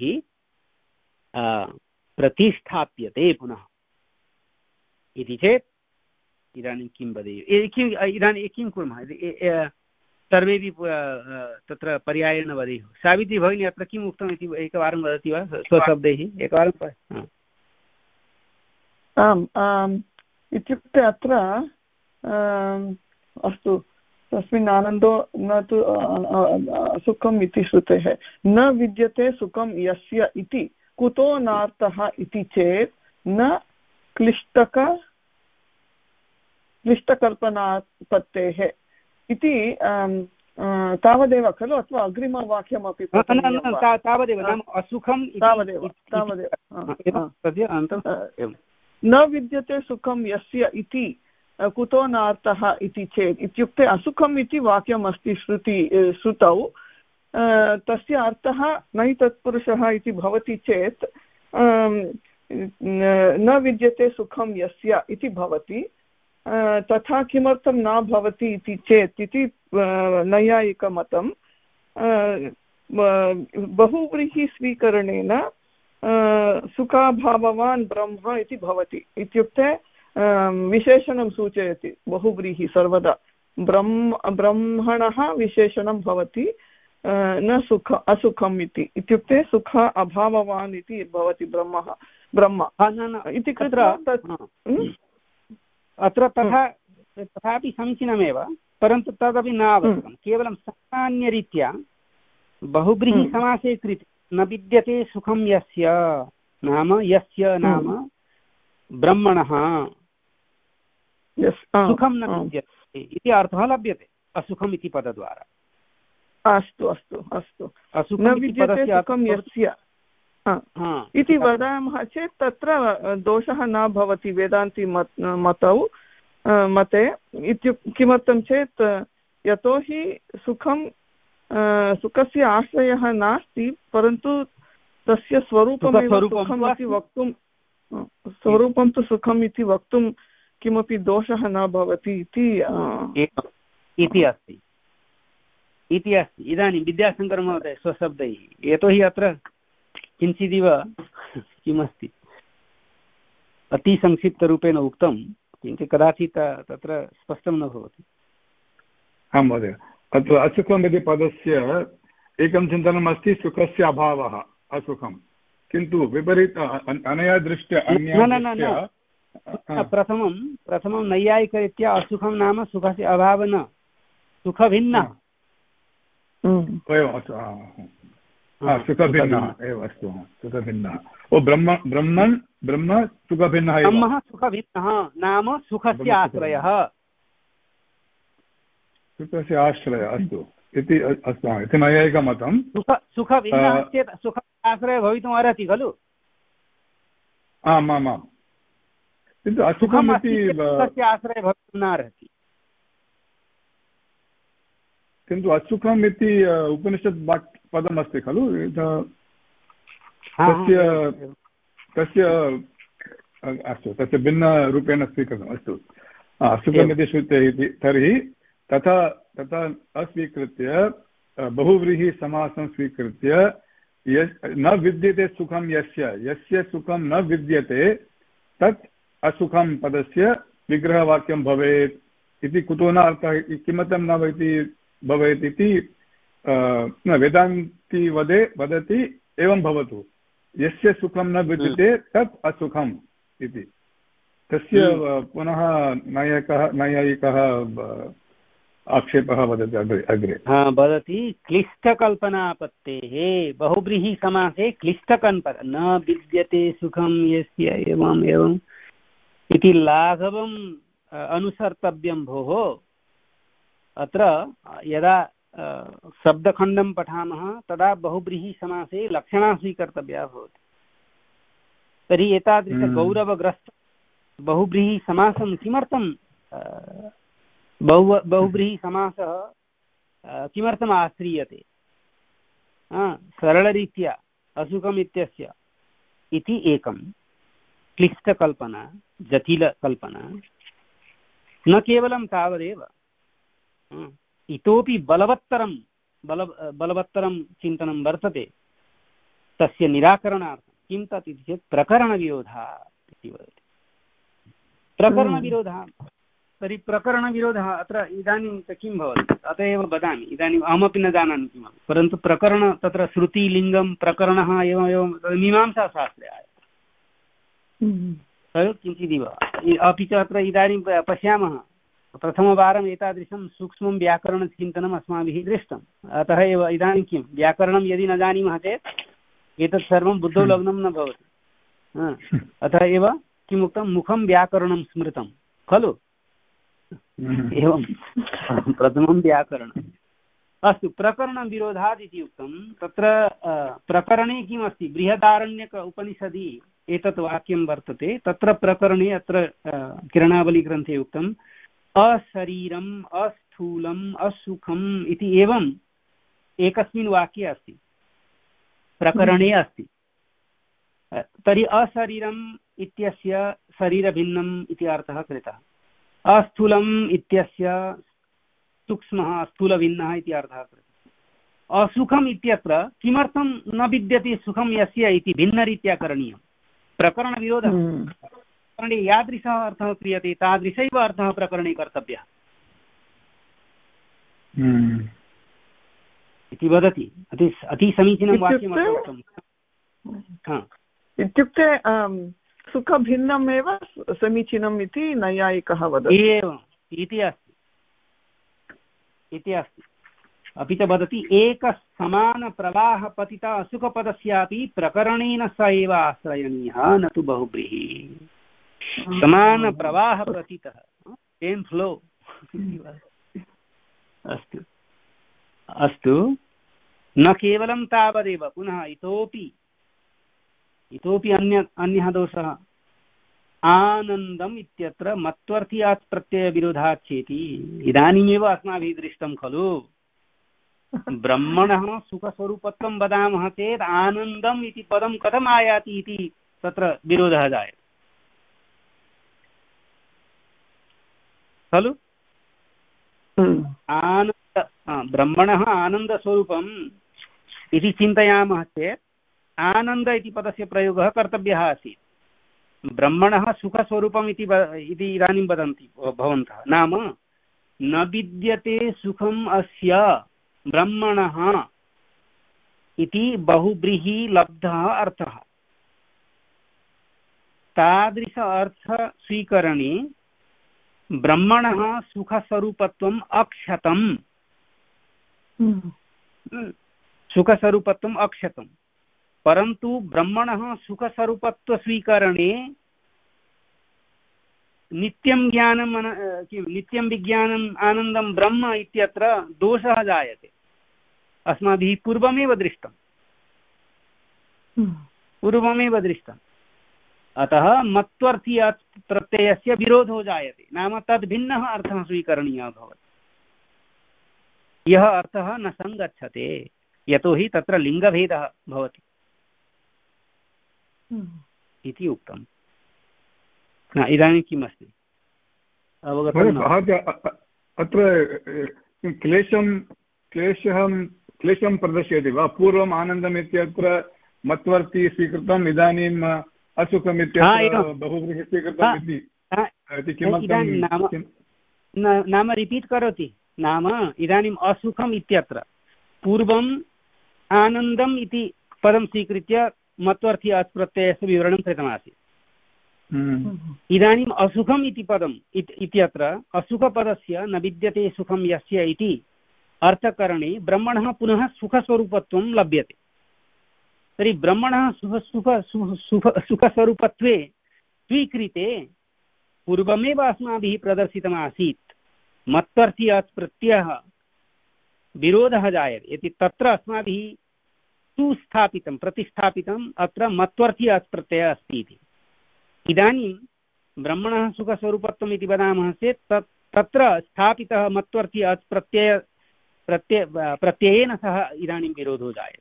प्रतिष्ठाप्यते पुनः इति चेत् इदानीं किं वदेयुः किम् इदानीं किं कुर्मः सर्वेपि तत्र पर्यायेण वदेयुः सावित्री भगिनी अत्र किम् उक्तम् इति एकवारं वदति वा स्वशब्दैः एकवारं आम् इत्युक्ते अत्र अस्तु तस्मिन् आनन्दो न तु सुखम् इति श्रुतेः न विद्यते सुखं यस्य इति कुतो नार्थः इति चेत् न क्लिष्टक क्लिष्टकल्पनापत्तेः इति तावदेव खलु अथवा अग्रिमवाक्यमपि तावदेव नाम असुखं तावदेव तावदेव न विद्यते सुखं यस्य इति कुतो नार्थः इति चेत् इत्युक्ते असुखम् इति वाक्यम् अस्ति श्रुति श्रुतौ तस्य अर्थः नहि तत्पुरुषः इति भवति चेत् न विद्यते सुखं यस्य इति भवति तथा किमर्थं न भवति इति चेत् इति नैयायिकमतं बहुव्रीहि स्वीकरणेन सुखाभाववान् ब्रह्म इति भवति इत्युक्ते विशेषणं सूचयति बहुव्रीहि सर्वदा ब्रह्म ब्रह्मणः विशेषणं भवति न सुख असुखम् इति इत्युक्ते सुख अभाववान् इति भवति ब्रह्म ब्रह्म इति कृत्वा तत् अत्र तथा तथापि समीचीनमेव परन्तु तदपि न आवश्यकं केवलं सामान्यरीत्या बहुव्रीहि समासे कृते न विद्यते सुखं यस्य नाम यस्य नाम ब्रह्मणः सुखं न विद्यते इति अर्थः लभ्यते असुखम् इति पदद्वारा अस्तु अस्तु अस्तु न विद्यते सुखं यस्य इति वदामः चेत् तत्र दोषः न भवति वेदान्ति मत मतौ मते इत्युक्ते किमर्थं चेत् यतोहि सुखं सुखस्य आश्रयः नास्ति परन्तु तस्य स्वरूपमेव सुखम् इति वक्तुं स्वरूपं तु सुखम् इति वक्तुं किमपि दोषः न भवति इति इति अस्ति इति अस्ति इदानीं विद्याशङ्करमहोदय स्वशब्दैः यतोहि अत्र किञ्चिदिव किमस्ति अतिसंक्षिप्तरूपेण उक्तं किन्तु कदाचित् तत्र स्पष्टं न भवति आं महोदय अत्र असुखम् इति पदस्य एकं चिन्तनम् अस्ति सुखस्य अभावः असुखं किन्तु विपरीत अनया दृष्ट्या प्रथमं प्रथमं नैयायिकरीत्या असुखं नाम सुखस्य अभावः न सुखभिन्नः सुखभिन्नः एव अस्तु सुखभिन्नः ओ ब्रह्म ब्रह्मन् ब्रह्म सुखभिन्नः ब्रह्मः सुखभिन्नः नाम सुखस्य आश्रयः सुखस्य आश्रयः अस्तु इति अस्तु इति नैयायिकमतं सुख सुखभिन्नः चेत् सुखस्य आश्रयः भवितुम् अर्हति खलु आम् आम् आम् किन्तु असुखम् इति सुखस्य आश्रयः भवितुं न अर्हति किन्तु असुखम् इति उपनिषत् वाक् पदमस्ति खलु तस्य तस्य अस्तु तस्य भिन्नरूपेण स्वीकृतम् अस्तु असुखम् इति श्रुते इति तर्हि तथा तथा अस्वीकृत्य बहुव्रीहि समासं स्वीकृत्य यस् न विद्यते सुखं यस्य यस्य सुखं न विद्यते तत् असुखं पदस्य विग्रहवाक्यं भवेत् इति कुतो न अर्थः किमर्थं न भवति भवेत् इति वेदान्ति वदे वदति एवं भवतु यस्य सुखं न विद्यते तत् असुखम् इति तस्य पुनः नैयायिकः नैयायिकः आक्षेपः वदति अग्रे अग्रे हा वदति क्लिष्टकल्पनापत्तेः बहुव्रीहिसमासे क्लिष्टकल्पना न विद्यते सुखं यस्य एवम् एवम् इति लाघवम् अनुसर्तव्यं भोः। अत्र यदा शब्दखण्डं पठामः तदा बहुव्रीहिसमासे लक्षणा स्वीकर्तव्या भवति। तर्हि एतादृशगौरवग्रस्त बहुव्रीहिसमासं किमर्थं बहु बहुव्रीहिसमासः किमर्थम् आश्रीयते सरलरीत्या असुखम् इत्यस्य इति एकं क्लिष्टकल्पना जटिलकल्पना। न केवलं तावदेव इतोपि बलवत्तरं बल बलवत्तरं चिन्तनं वर्तते तस्य निराकरणार्थं। किं तत् इति चेत् प्रकरणविरोधः इति वदति। प्रकरणविरोधः तर्हि प्रकरणविरोधः अत्र इदानीं किं भवति अत एव वदामि। इदानीम् अहमपि न जानामि किमपि, परन्तु प्रकरण तत्र श्रुतिलिङ्गं प्रकरणः एवम् एवं मीमांसाशास्त्रे आयते किञ्चिदिव। अपि च अत्र इदानीं पश्यामः प्रथमवारम् एतादृशं सूक्ष्मं व्याकरणचिन्तनम् अस्माभिः दृष्टम्। अतः एव इदानीं किं व्याकरणं यदि न जानीमः चेत् एतत् सर्वं बुद्धौ लग्नं न भवति। अतः एव किमुक्तं मुखं व्याकरणं स्मृतं खलु। एवं प्रथमं व्याकरणम्। अस्तु प्रकरणविरोधात् इति उक्तं। तत्र प्रकरणे किमस्ति बृहदारण्यक उपनिषदि एतत् वाक्यं वर्तते। तत्र प्रकरणे अत्र किरणावलीग्रन्थे उक्तम् अशरीरम् अस्थूलम् असुखम् इति एवम् एकस्मिन् वाक्ये अस्ति, प्रकरणे अस्ति। तर्हि अशरीरम् इत्यस्य शरीरभिन्नम् इति अर्थः कृतः, अस्थूलम् इत्यस्य सूक्ष्मः स्थूलभिन्नः इति अर्थः कृतः। असुखम् इत्यत्र किमर्थं न विद्यते सुखं यस्य इति भिन्नरीत्या करणीयं। प्रकरणविरोधः प्रकरणे यादृशः अर्थः क्रियते तादृशैव अर्थः प्रकरणे कर्तव्यः इति वदति। अति अतिसमीचीनं वाक्यम् उक्तम्। इत्युक्ते सुखभिन्नमेव समीचीनम् इति नैयायिकः वदति। एवम् इति अस्ति इति अस्ति। अपि च वदति एकः समानप्रवाहपतितः असुखपदस्यापि प्रकरणेन स एव आश्रयणीयः न तु बहुव्रीहिः। समानप्रवाहपतितः सेम् फ्लो। अस्तु अस्तु न केवलं तावदेव पुनः इतोपि इतोपि अन्य अन्यः दोषः आनन्दम् इत्यत्र मत्वर्थीयात् प्रत्ययविरोधात् चेति इदानीमेव अस्माभिः दृष्टं खलु। ब्रह्मणः सुखस्वरूपत्वं वदामः चेत् आनन्दम् इति पदं कथम् आयाति इति तत्र विरोधः जायते खलु। आनन्द ब्रह्मणः आनन्दस्वरूपम् इति चिन्तयामः चेत् आनन्द इति पदस्य प्रयोगः कर्तव्यः आसीत्। ब्रह्मणः सुखस्वरूपम् इति इति इदानीं वदन्ति भवन्तः, नाम न विद्यते सुखम् अस्य ब्रह्मणः इति बहुव्रीहि लब्धः अर्थः। तादृश अर्थस्वीकरणे ब्रह्मणः सुखस्वरूपत्वम् अक्षतम् सुखस्वरूपत्वम् अक्षतम्। परन्तु ब्रह्मणः सुखस्वरूपत्वस्वीकरणे नित्यं ज्ञानम् किं नित्यं विज्ञानम् आनन्दं ब्रह्म इत्यत्र दोषः जायते। अस्माभिः पूर्वमेव दृष्टं पूर्वमेव दृष्टम्। अतः मत्वर्थी प्रत्ययस्य विरोधो जायते, नाम तद्भिन्नः अर्थः स्वीकरणीयः भवति। यः अर्थः न सङ्गच्छते यतोहि तत्र लिङ्गभेदः भवति इति उक्तम्। इदानीं किम् अस्ति अवगतं? अत्र क्लेशं क्लेशः क्लेशं प्रदर्शयति वा? पूर्वम् आनन्दम् इत्यत्र मत्वर्ती स्वीकृतम्, इदानीम् असुखम् इत्यत्र बहुव्रीहि स्वीकृतम् इति किमर्थं? नाम रिपीट् करोति, नाम इदानीम् असुखम् इत्यत्र पूर्वम् आनन्दम् इति पदं स्वीकृत्य मत्वर्थी अस् प्रत्ययस्य विवरणं कृतमासीत्। इदानीम् असुखम् इति पदम् इत्यत्र असुखपदस्य न विद्यते सुखं यस्य इति अर्थकरणे ब्रह्मणः पुनः सुखस्वरूपत्वं लभ्यते। तर्हि ब्रह्मणः सुख सुख सुख सुखस्वरूपत्वे स्वीकृते पूर्वमेव अस्माभिः प्रदर्शितमासीत् मत्वर्थी अच् प्रत्ययः विरोधः जायते इति तत्र अस्माभिः सुस्थापितं प्रतिष्ठापितम् अत्र मत्वर्थी अच् प्रत्ययः अस्ति इति। इदानीं ब्रह्मणः सुखस्वरूपत्वम् इति वदामः चेत् तत् तत्र स्थापितः मत्वर्थी अच् प्रत्यय प्रत्यय प्रत्ययेन सह इदानीं विरोधो जायते।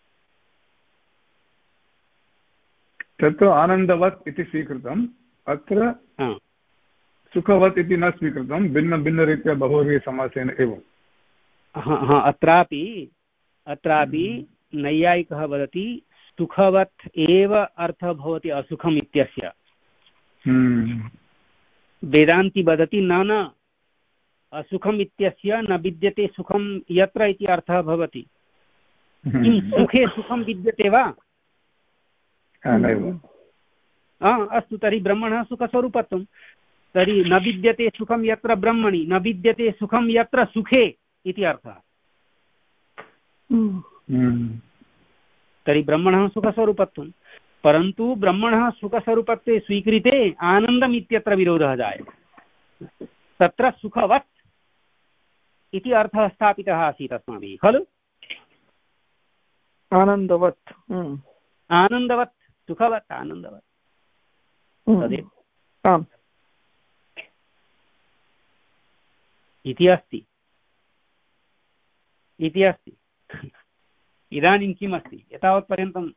तत्र आनन्दवत् इति स्वीकृतम्, अत्र सुखवत् इति न स्वीकृतं, भिन्नभिन्नरीत्या बहुव्रीहि समासेन एव। हा अत्रापि अत्रापि नैयायिकः वदति सुखवत् एव अर्थः भवति असुखम् इत्यस्य। वेदान्ती वदति न न असुखम् इत्यस्य न विद्यते सुखं यत्र इति अर्थः भवति। किं सुखे सुखं विद्यते वा? अस्तु, तर्हि ब्रह्मणः सुखस्वरूपत्वं। तर्हि न विद्यते सुखं यत्र ब्रह्मणि न विद्यते सुखं यत्र सुखे इति अर्थः। तर्हि ब्रह्मणः सुखस्वरूपत्वं, परन्तु ब्रह्मणः सुखस्वरूपत्वे स्वीकृते आनन्दम् इत्यत्र विरोधः जायते। तत्र सुखवत् इति अर्थः स्थापितः आसीत् अस्माभिः खलु। आनन्दवत् आनन्दवत् सुखवत् आनन्दवत् तदेव आम् इति अस्ति इति अस्ति। इदानीं किम् अस्ति एतावत्पर्यन्तं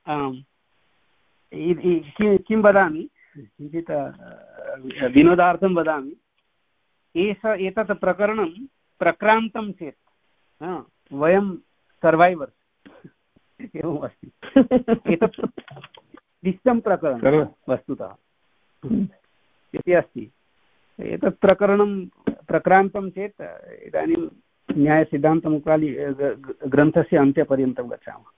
किं वदामि, किञ्चित् विनोदार्थं वदामि। एष एतत् प्रकरणं प्रक्रान्तं चेत् वयं सर्वैवर्स् एवम् अस्ति। एतत् निश्चं प्रकरणं वस्तुतः इति अस्ति। एतत् प्रकरणं प्रक्रान्तं चेत् इदानीं न्यायसिद्धान्तमुखालि ग्रन्थस्य अन्त्यपर्यन्तं गच्छामः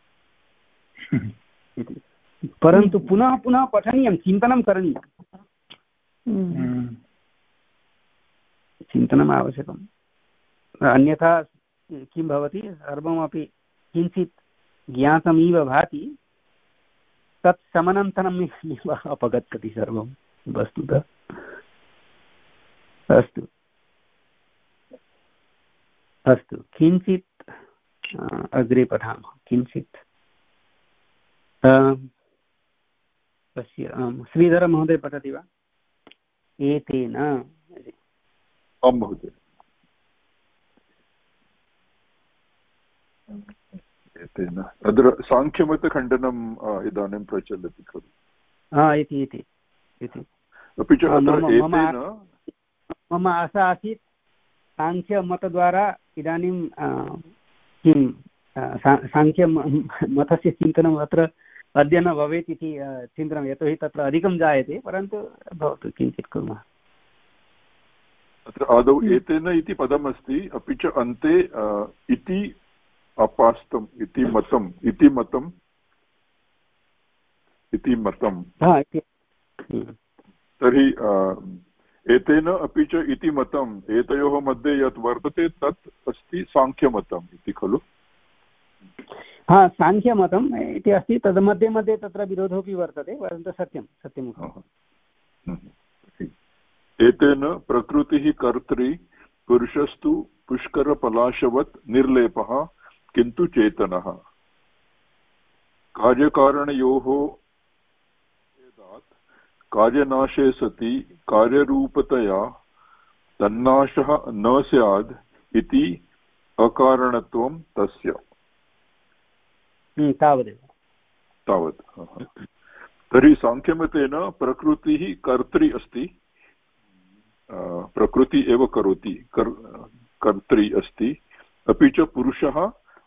इति। परन्तु पुनः पुनः पठनीयं, चिन्तनं करणीयं, चिन्तनम् आवश्यकम्। अन्यथा किं भवति, सर्वमपि किञ्चित् ज्ञातमिव भाति, तत् समनन्तरम् अपगच्छति सर्वं वस्तुतः। अस्तु अस्तु, किञ्चित् अग्रे पठामः। किञ्चित् पश्य, श्रीधरमहोदय पठति वा? एतेन आं महोदय। एतेन अत्र साङ्ख्यमतखण्डनम् इदानीं प्रचलति खलु। हा इति इति इति अपि च मम आशा आसीत् साङ्ख्यमतद्वारा इदानीं किं साङ्ख्यमतस्य चिन्तनम् अत्र अद्य न भवेत् इति चिन्तनं, यतोहि तत्र अधिकं जायते, परन्तु भवतु किञ्चित् कुर्मः। अत्र आदौ एतेन इति पदमस्ति, अपि च अन्ते इति अपास्तम् इति मतम् इति मतम् इति मतम्। तर्हि एतेन अपि च इति मतम्, एतयोः मध्ये यत् वर्तते तत् अस्ति साङ्ख्यमतम् इति खलु। हा, साङ्ख्यमतम् इति अस्ति, तद् मध्ये मध्ये तत्र विरोधोऽपि वर्तते, परन्तु सत्यं सत्यम्। एतेन प्रकृतिः कर्त्री पुरुषस्तु पुष्करपलाशवत् निर्लेपः किन्तु चेतनः। कार्यकारणयोः कार्यनाशे सति कार्यरूपतया तन्नाशः न स्याद् इति अकारणत्वं तस्य। तावदेव तावत्। तर्हि साङ्ख्यमतेन प्रकृतिः कर्त्री अस्ति, प्रकृति एव करोति, कर् कर्त्री अस्ति, अपि च पुरुषः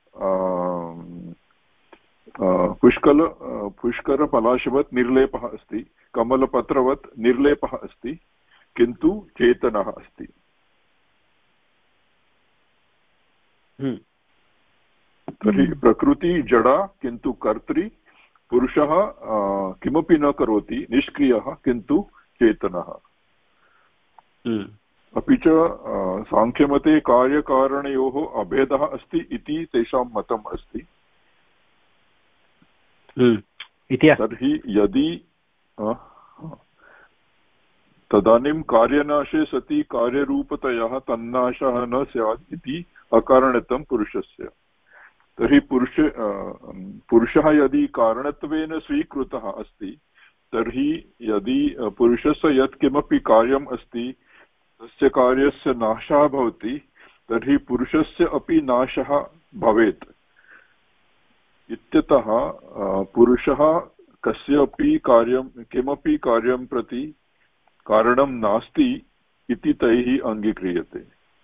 पुष्कल पुष्करपलाशवत् निर्लेपः अस्ति, कमलपत्रवत् निर्लेपः अस्ति, किन्तु चेतनः अस्ति। तर्हि प्रकृति जडा किन्तु कर्त्री, पुरुषः किमपि न करोति, निष्क्रियः किन्तु चेतनः। अपि च साङ्ख्यमते कार्यकारणयोः अभेदः अस्ति इति तेषां मतम् अस्ति। तर्हि यदि तदानीं कार्यनाशे सति कार्यरूपतयः तन्नाशः न स्यात् इति अकारणत्वं पुरुषस्य। तर्हि पुरुष पुरुषः यदि कारणत्वेन स्वीकृतः अस्ति, तर्हि यदि पुरुषस्य यत् किमपि कार्यम् अस्ति तस्य कार्यस्य नाशः भवति, तर्हि पुरुषस्य अपि नाशः भवेत्। इत्यतः पुरुषः कस्यापि कार्यं किमपि कार्यं प्रति कारणं नास्ति इति तैः अङ्गीक्रियते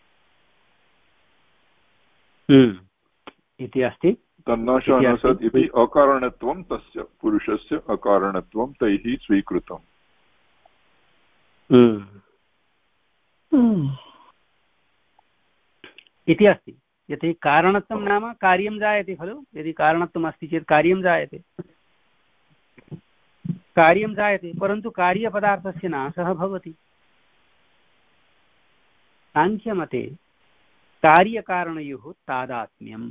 इति अस्ति। तन्नाशः न स्यात् इति अकारणत्वं तस्य पुरुषस्य अकारणत्वं तैः स्वीकृतम् इति अस्ति। यदि कारणत्वं नाम कार्यं जायते खलु, यदि कारणत्वम् अस्ति चेत् कार्यं जायते, कार्यं जायते, परन्तु कार्यपदार्थस्य नाशः भवति। साङ्ख्यमते कार्यकारणयोः तादात्म्यं,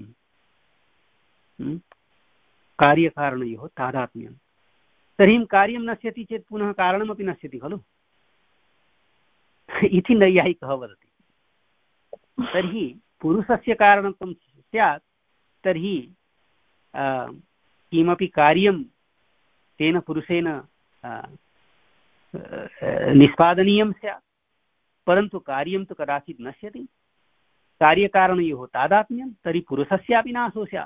कार्यकारणयोः तादात्म्यं। तर्हि कार्यं नश्यति चेत् पुनः कारणमपि नश्यति खलु इति नैयायिकः वदति। तर्हि पुरुषस्य कारणत्वं स्यात्, तर्हि किमपि कार्यं तेन पुरुषेण निष्पादनीयं स्यात्, परन्तु कार्यं तु कदाचित् नश्यति। कार्यकारणयोः तादात्म्यं, तर्हि पुरुषस्यापि नाशो स्यात्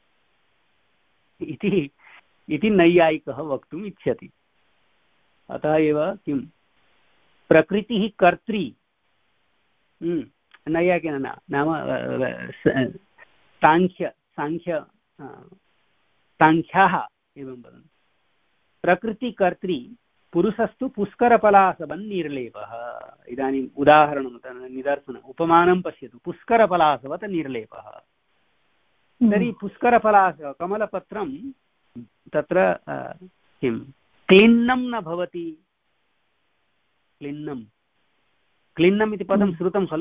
इति इति नैयायिकः वक्तुम् इच्छति। अतः एव किं प्रकृतिः कर्त्री, नैयायिकेन न नाम साङ्ख्य साङ्ख्य साङ्ख्याः एवं वदन्ति। प्रकृतिकर्त्री पुरुषस्तु पुष्करफलासवन् निर्लेपः। इदानीम् उदाहरणं निदर्शनम् उपमानं पश्यतु। पुष्करफलासवत् निर्लेपः। तर्हि पुष्करफलासव कमलपत्रं तत्र किं क्लिन्नं न भवति। क्लिन्नं क्लिन्नम् इति पदं श्रुतं खलु।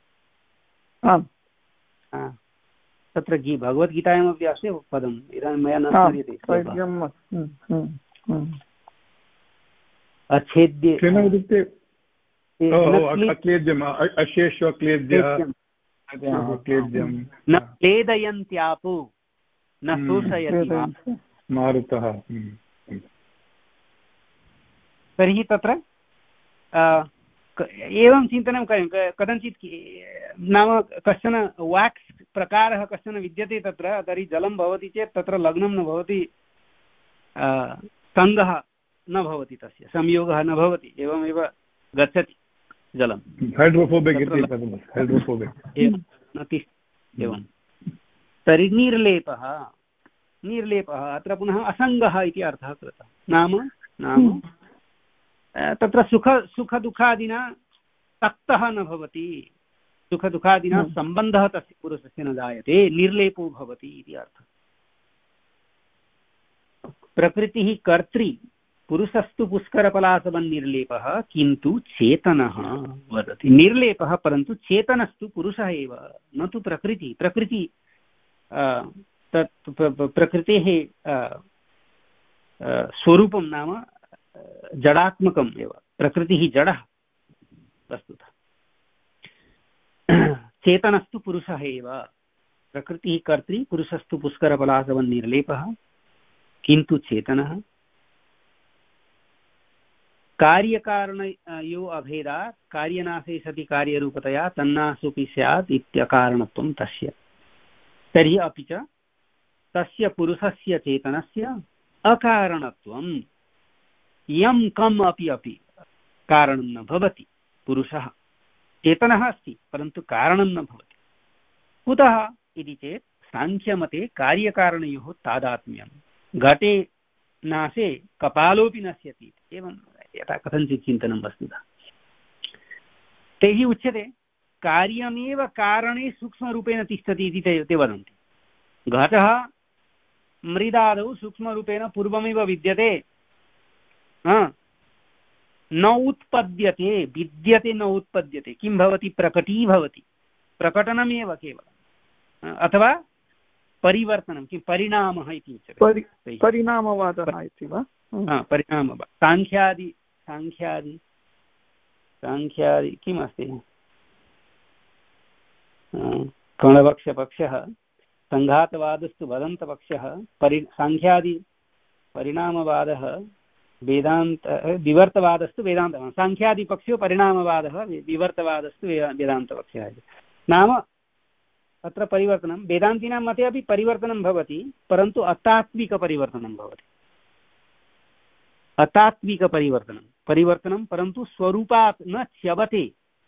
तत्र गी भगवद्गीतायामपि अस्ति पदम्, इदानीं मया न स्मर्यते। अच्छेद्य इत्युक्ते न क्लेदयन्त्यापो न शोषयति मारुतः। तर्हि तत्र एवं चिन्तनं कथञ्चित् नाम कश्चन वाक्स् प्रकारः कश्चन विद्यते तत्र, तर्हि जलं भवति चेत् तत्र लग्नं न भवति, सङ्गः न भवति, तस्य संयोगः न भवति, एवमेव गच्छति जलं। हाइड्रोफोबिक इति पदम्, हाइड्रोफोबिक एवं। तर्हि निर्लेपः निर्लेपः अत्र पुनः असङ्गः इति अर्थः कृतः। नाम नाम तत्र सुख सुखदुःखादिना तक्तः न भवति, सुखदुःखादिना सम्बन्धः तस्य पुरुषस्य न जायते, निर्लेपो भवति इति अर्थः। प्रकृतिः कर्त्री पुरुषस्तु पुष्करफलासवन् निर्लेपः किन्तु चेतनः वदति। निर्लेपः परन्तु चेतनस्तु पुरुषः एव, न तु प्रकृति। प्रकृति तत् प्रकृतेः स्वरूपं नाम जडात्मकम् एव। प्रकृतिः जडः वस्तुतः, चेतनस्तु पुरुषः एव। प्रकृतिः कर्त्री पुरुषस्तु पुष्करफलासवन् निर्लेपः किन्तु चेतनः। कार्यकारणयो अभेदात् कार्यनाशे सति कार्यरूपतया तन्नाशोऽपि स्यात् इत्यकारणत्वं तस्य। तर्हि अपि च तस्य पुरुषस्य चेतनस्य अकारणत्वं यं कम् अपि अपि कारणं न भवति। पुरुषः चेतनः अस्ति परन्तु कारणं न भवति। कुतः इति चेत् साङ्ख्यमते कार्यकारणयोः तादात्म्यं। घटे नाशे कपालोऽपि नश्यति, एवं यथा कथञ्चित् चिन्तनं वस्तुतः। तैः उच्यते कार्यमेव कारणे सूक्ष्मरूपेण तिष्ठति इति ते ते वदन्ति। घटः मृदादौ सूक्ष्मरूपेण पूर्वमेव विद्यते, न उत्पद्यते, विद्यते न उत्पद्यते, किं भवति? प्रकटी भवति, प्रकटनमेव केवलम्, अथवा परिवर्तनं, किं परिणामः इति उच्यते, परिणामवादः इति वा? परिणामवादः। साङ्ख्यादि साङ्ख्यादि साङ्ख्यादि किमस्ति? कणपक्षपक्षः, सङ्घातवादस्तु वदन्तपक्षः, परि साङ्ख्यादि परिणामवादः, वेदान्त विवर्तवादस्तु वेदान्त, साङ्ख्यादिपक्षो परिणामवादः, विवर्तवादस्तु वेदान्तपक्षः। नाम अत्र परिवर्तनं वेदान्तिनां मते अपि परिवर्तनं भवति, परन्तु अतात्विकपरिवर्तनं भवति। अतात्विकपरिवर्तनं परिवर्तनं परन्तु स्वरूपात् न च्यवते,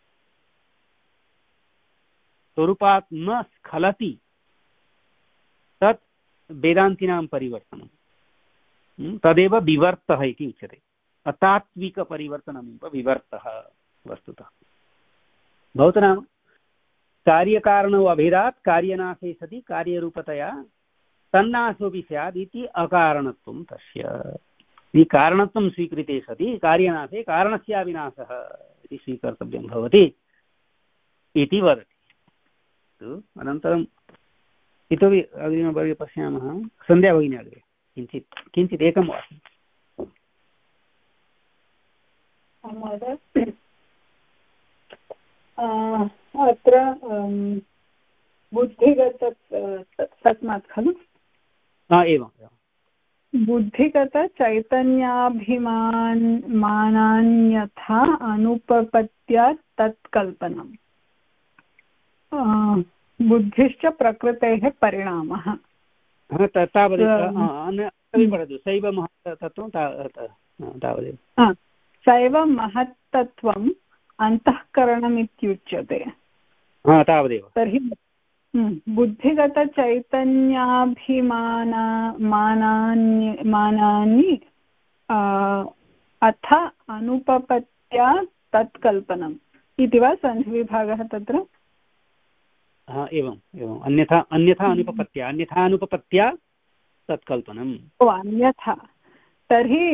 स्वरूपात् न स्खलति, तत् वेदान्तिनां परिवर्तनं, तदेव विवर्तः इति उच्यते। अतात्विकपरिवर्तनमेव विवर्तः वस्तुतः। भवतु नाम कार्यकारणौ अभेदात् कार्यनाशे सति कार्यरूपतया तन्नाशोऽपि स्यात् इति अकारणत्वं तस्य। यदि कारणत्वं स्वीकृते सति कार्यनाशे कारणस्यापि नाशः इति स्वीकर्तव्यं भवति इति वदति। अनन्तरम् इतोपि अग्रिमवर्गे पश्यामः। सन्ध्या भगिनी अग्रे किञ्चित् किञ्चित् एकं वाक्यम्। अत्र बुद्धिगत तस्मात् खलु एवं बुद्धिगतचैतन्याभिमान मानान्यथा अनुपपत्या तत्कल्पनम्। बुद्धिश्च प्रकृतेः परिणामः। तावदेव सैव महत्तत्त्वं तावदेव सैव महत्तत्त्वम् अन्तःकरणमित्युच्यते। तावदेव। तर्हि बुद्धिगतचैतन्याभिमाना मानानि मानानि अथ अनुपपत्या तत्कल्पनम् इति वा सन्धिविभागः तत्र? हा एवम् एवम् अन्यथा अन्यथा अनुपपत्या अन्यथा अनुपपत्या तत्कल्पनम्। ओ अन्यथा। तर्हि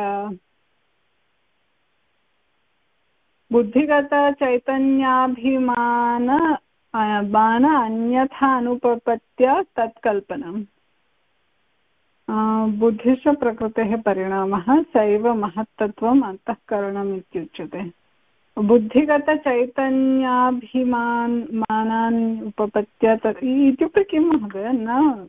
बुद्धिगतचैतन्याभिमान बाण अन्यथा अनुपपत्या तत्कल्पनम्। बुद्धिश्च प्रकृतेः परिणामः सैव महत्तत्त्वम् अन्तःकरणम् इत्युच्यते। बुद्धिगतचैतन्याभिमान मानान् उपपत्या इत्युक्ते किं महोदय? न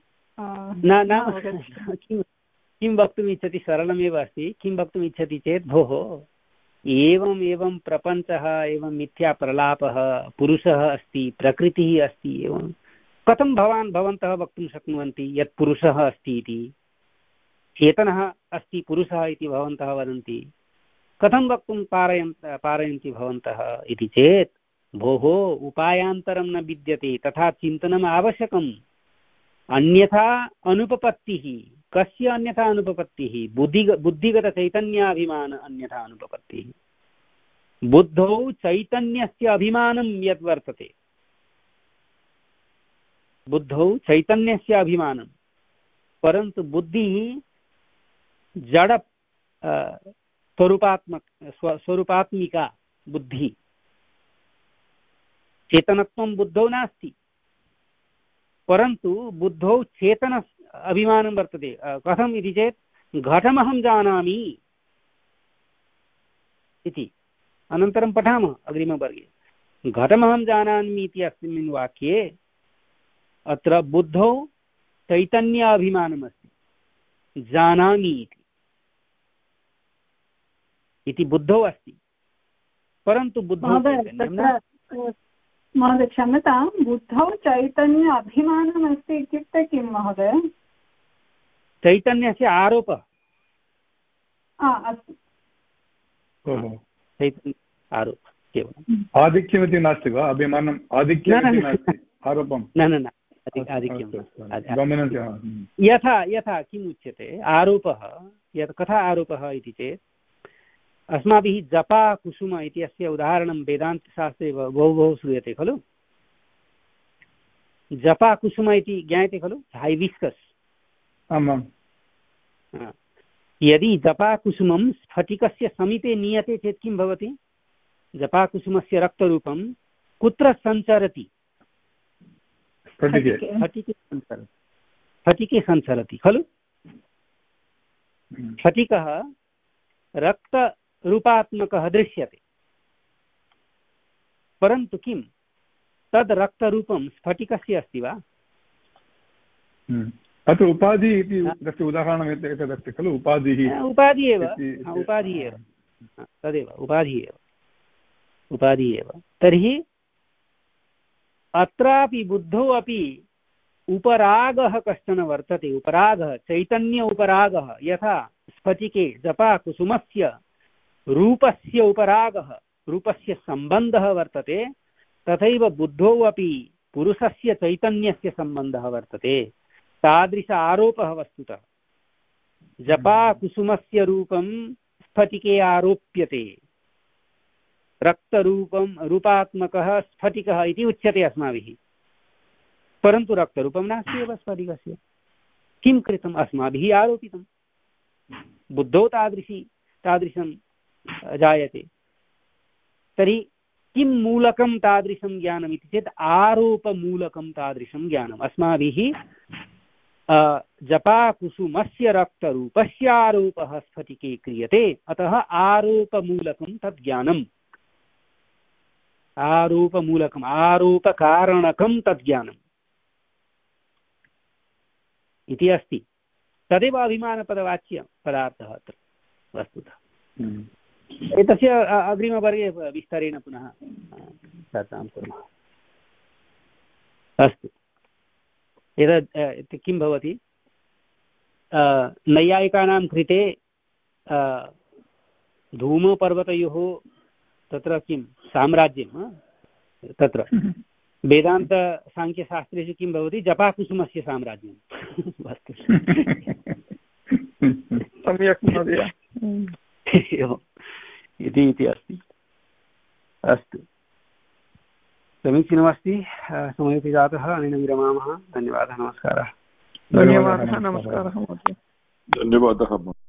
किं वक्तुम् इच्छति? सरलमेव अस्ति। किं वक्तुम् इच्छति चेत् भोः एवम् एवं प्रपञ्चः एवं मिथ्या प्रलापः, पुरुषः अस्ति, प्रकृतिः अस्ति, एवं कथं भवान् भवन्तः वक्तुं शक्नुवन्ति यत् पुरुषः अस्ति इति? चेतनः अस्ति पुरुषः इति भवन्तः वदन्ति, कथं वक्तुं पारयन् पारयन्ति भवन्तः इति चेत् भोः उपायान्तरं न विद्यते, तथा चिन्तनम् आवश्यकम्। अन्यथा अनुपपत्तिः। कस्य अन्यथा अनुपपत्तिः? बुद्धि बुद्धिगतचैतन्याभिमान अन्यथा अनुपपत्तिः। बुद्धौ चैतन्यस्य अभिमानं यद् वर्तते, बुद्धौ चैतन्यस्य अभिमानं, परन्तु बुद्धिः जड स्वरूपात्मक स्वरूपात्मिका बुद्धिः। चेतनत्वं बुद्धौ नास्ति, परन्तु बुद्धौ चेतन अभिमानं वर्तते। कथम् इति चेत् घटमहं जानामि इति। अनन्तरं पठामः अग्रिमवर्गे। घटमहं जानामि इति अस्मिन् वाक्ये अत्र बुद्धौ चैतन्य अभिमानमस्ति, जानामि इति इति बुद्धौ अस्ति, परन्तु बुद्धौ महोदय क्षम्यतां, बुद्धौ चैतन्य अभिमानमस्ति इत्युक्ते किं महोदय? चैतन्यस्य आरोपः। अस्तु, चैतन्य आरोपः केवलम्। आधिक्यमिति नास्ति वा? अभिमानम् आधिक्यमिति नास्ति, आरोपं न न न आधिक्यं। यथा यथा किम् उच्यते आरोपः, यत् कथा आरोपः इति चेत् अस्माभिः जपा कुसुम इति अस्य उदाहरणं वेदान्तशास्त्रे बहु बहु श्रूयते खलु। जपा कुसुम इति ज्ञायते खलु, हैबिस्कस्। आमां। यदि जपाकुसुमं स्फटिकस्य समीपे नीयते चेत् किं भवति? जपाकुसुमस्य रक्तरूपं कुत्र सञ्चरति? स्फटिके सञ्चरति स्फटिके सञ्चरति खलु? स्फटिकः रक्तरूपात्मकः दृश्यते, परन्तु किं तद् रक्तरूपं स्फटिकस्य अस्ति वा? अत्र उपाधि इति तस्य उदाहरणम् एतदस्ति खलु, उपाधिः। उपाधि एव, उपाधि एव, तदेव उपाधि एव, उपाधि एव। तर्हि अत्रापि बुद्धौ अपि उपरागः कश्चन वर्तते, उपरागः, चैतन्य उपरागः। यथा स्फटिके जपाकुसुमस्य रूपस्य उपरागः, रूपस्य सम्बन्धः वर्तते, तथैव बुद्धौ अपि पुरुषस्य चैतन्यस्य सम्बन्धः वर्तते। तादृश आरोपः वस्तुतः जपाकुसुमस्य रूपं स्फटिके आरोप्यते, रक्तरूपं रूपात्मकः स्फटिकः इति उच्यते अस्माभिः, परन्तु रक्तरूपं नास्ति एव स्फटिकस्य। किं कृतम्? अस्माभिः आरोपितं, बुद्धौ तादृशी तादृशं जायते। तर्हि किं मूलकं तादृशं ज्ञानम् इति चेत् आरोपमूलकं तादृशं ज्ञानम्। अस्माभिः जपाकुसुमस्य रक्तरूपस्य आरोपः स्फटिके क्रियते, अतः आरोपमूलकं तद् ज्ञानम्, आरोपमूलकम् आरोपकारणकं तद् ज्ञानम् इति अस्ति। तदेव अभिमानपदवाच्य पदार्थः अत्र वस्तुतः। एतस्य अग्रिमवर्गे विस्तरेण पुनः चर्चां कुर्मः। अस्तु, एतत् किं भवति? नैयायिकानां कृते धूमपर्वतयोः तत्र किं साम्राज्यं, तत्र वेदान्तसाङ्ख्यशास्त्रेषु किं भवति? जपाकुसुमस्य साम्राज्यं वस्तु। सम्यक् महोदय, इति इति अस्ति। अस्तु, समीचीनमस्ति। समयोपि जातः, अनेन विरमामः। धन्यवादः, नमस्कारः। धन्यवादः, नमस्कारः महोदय। धन्यवादः।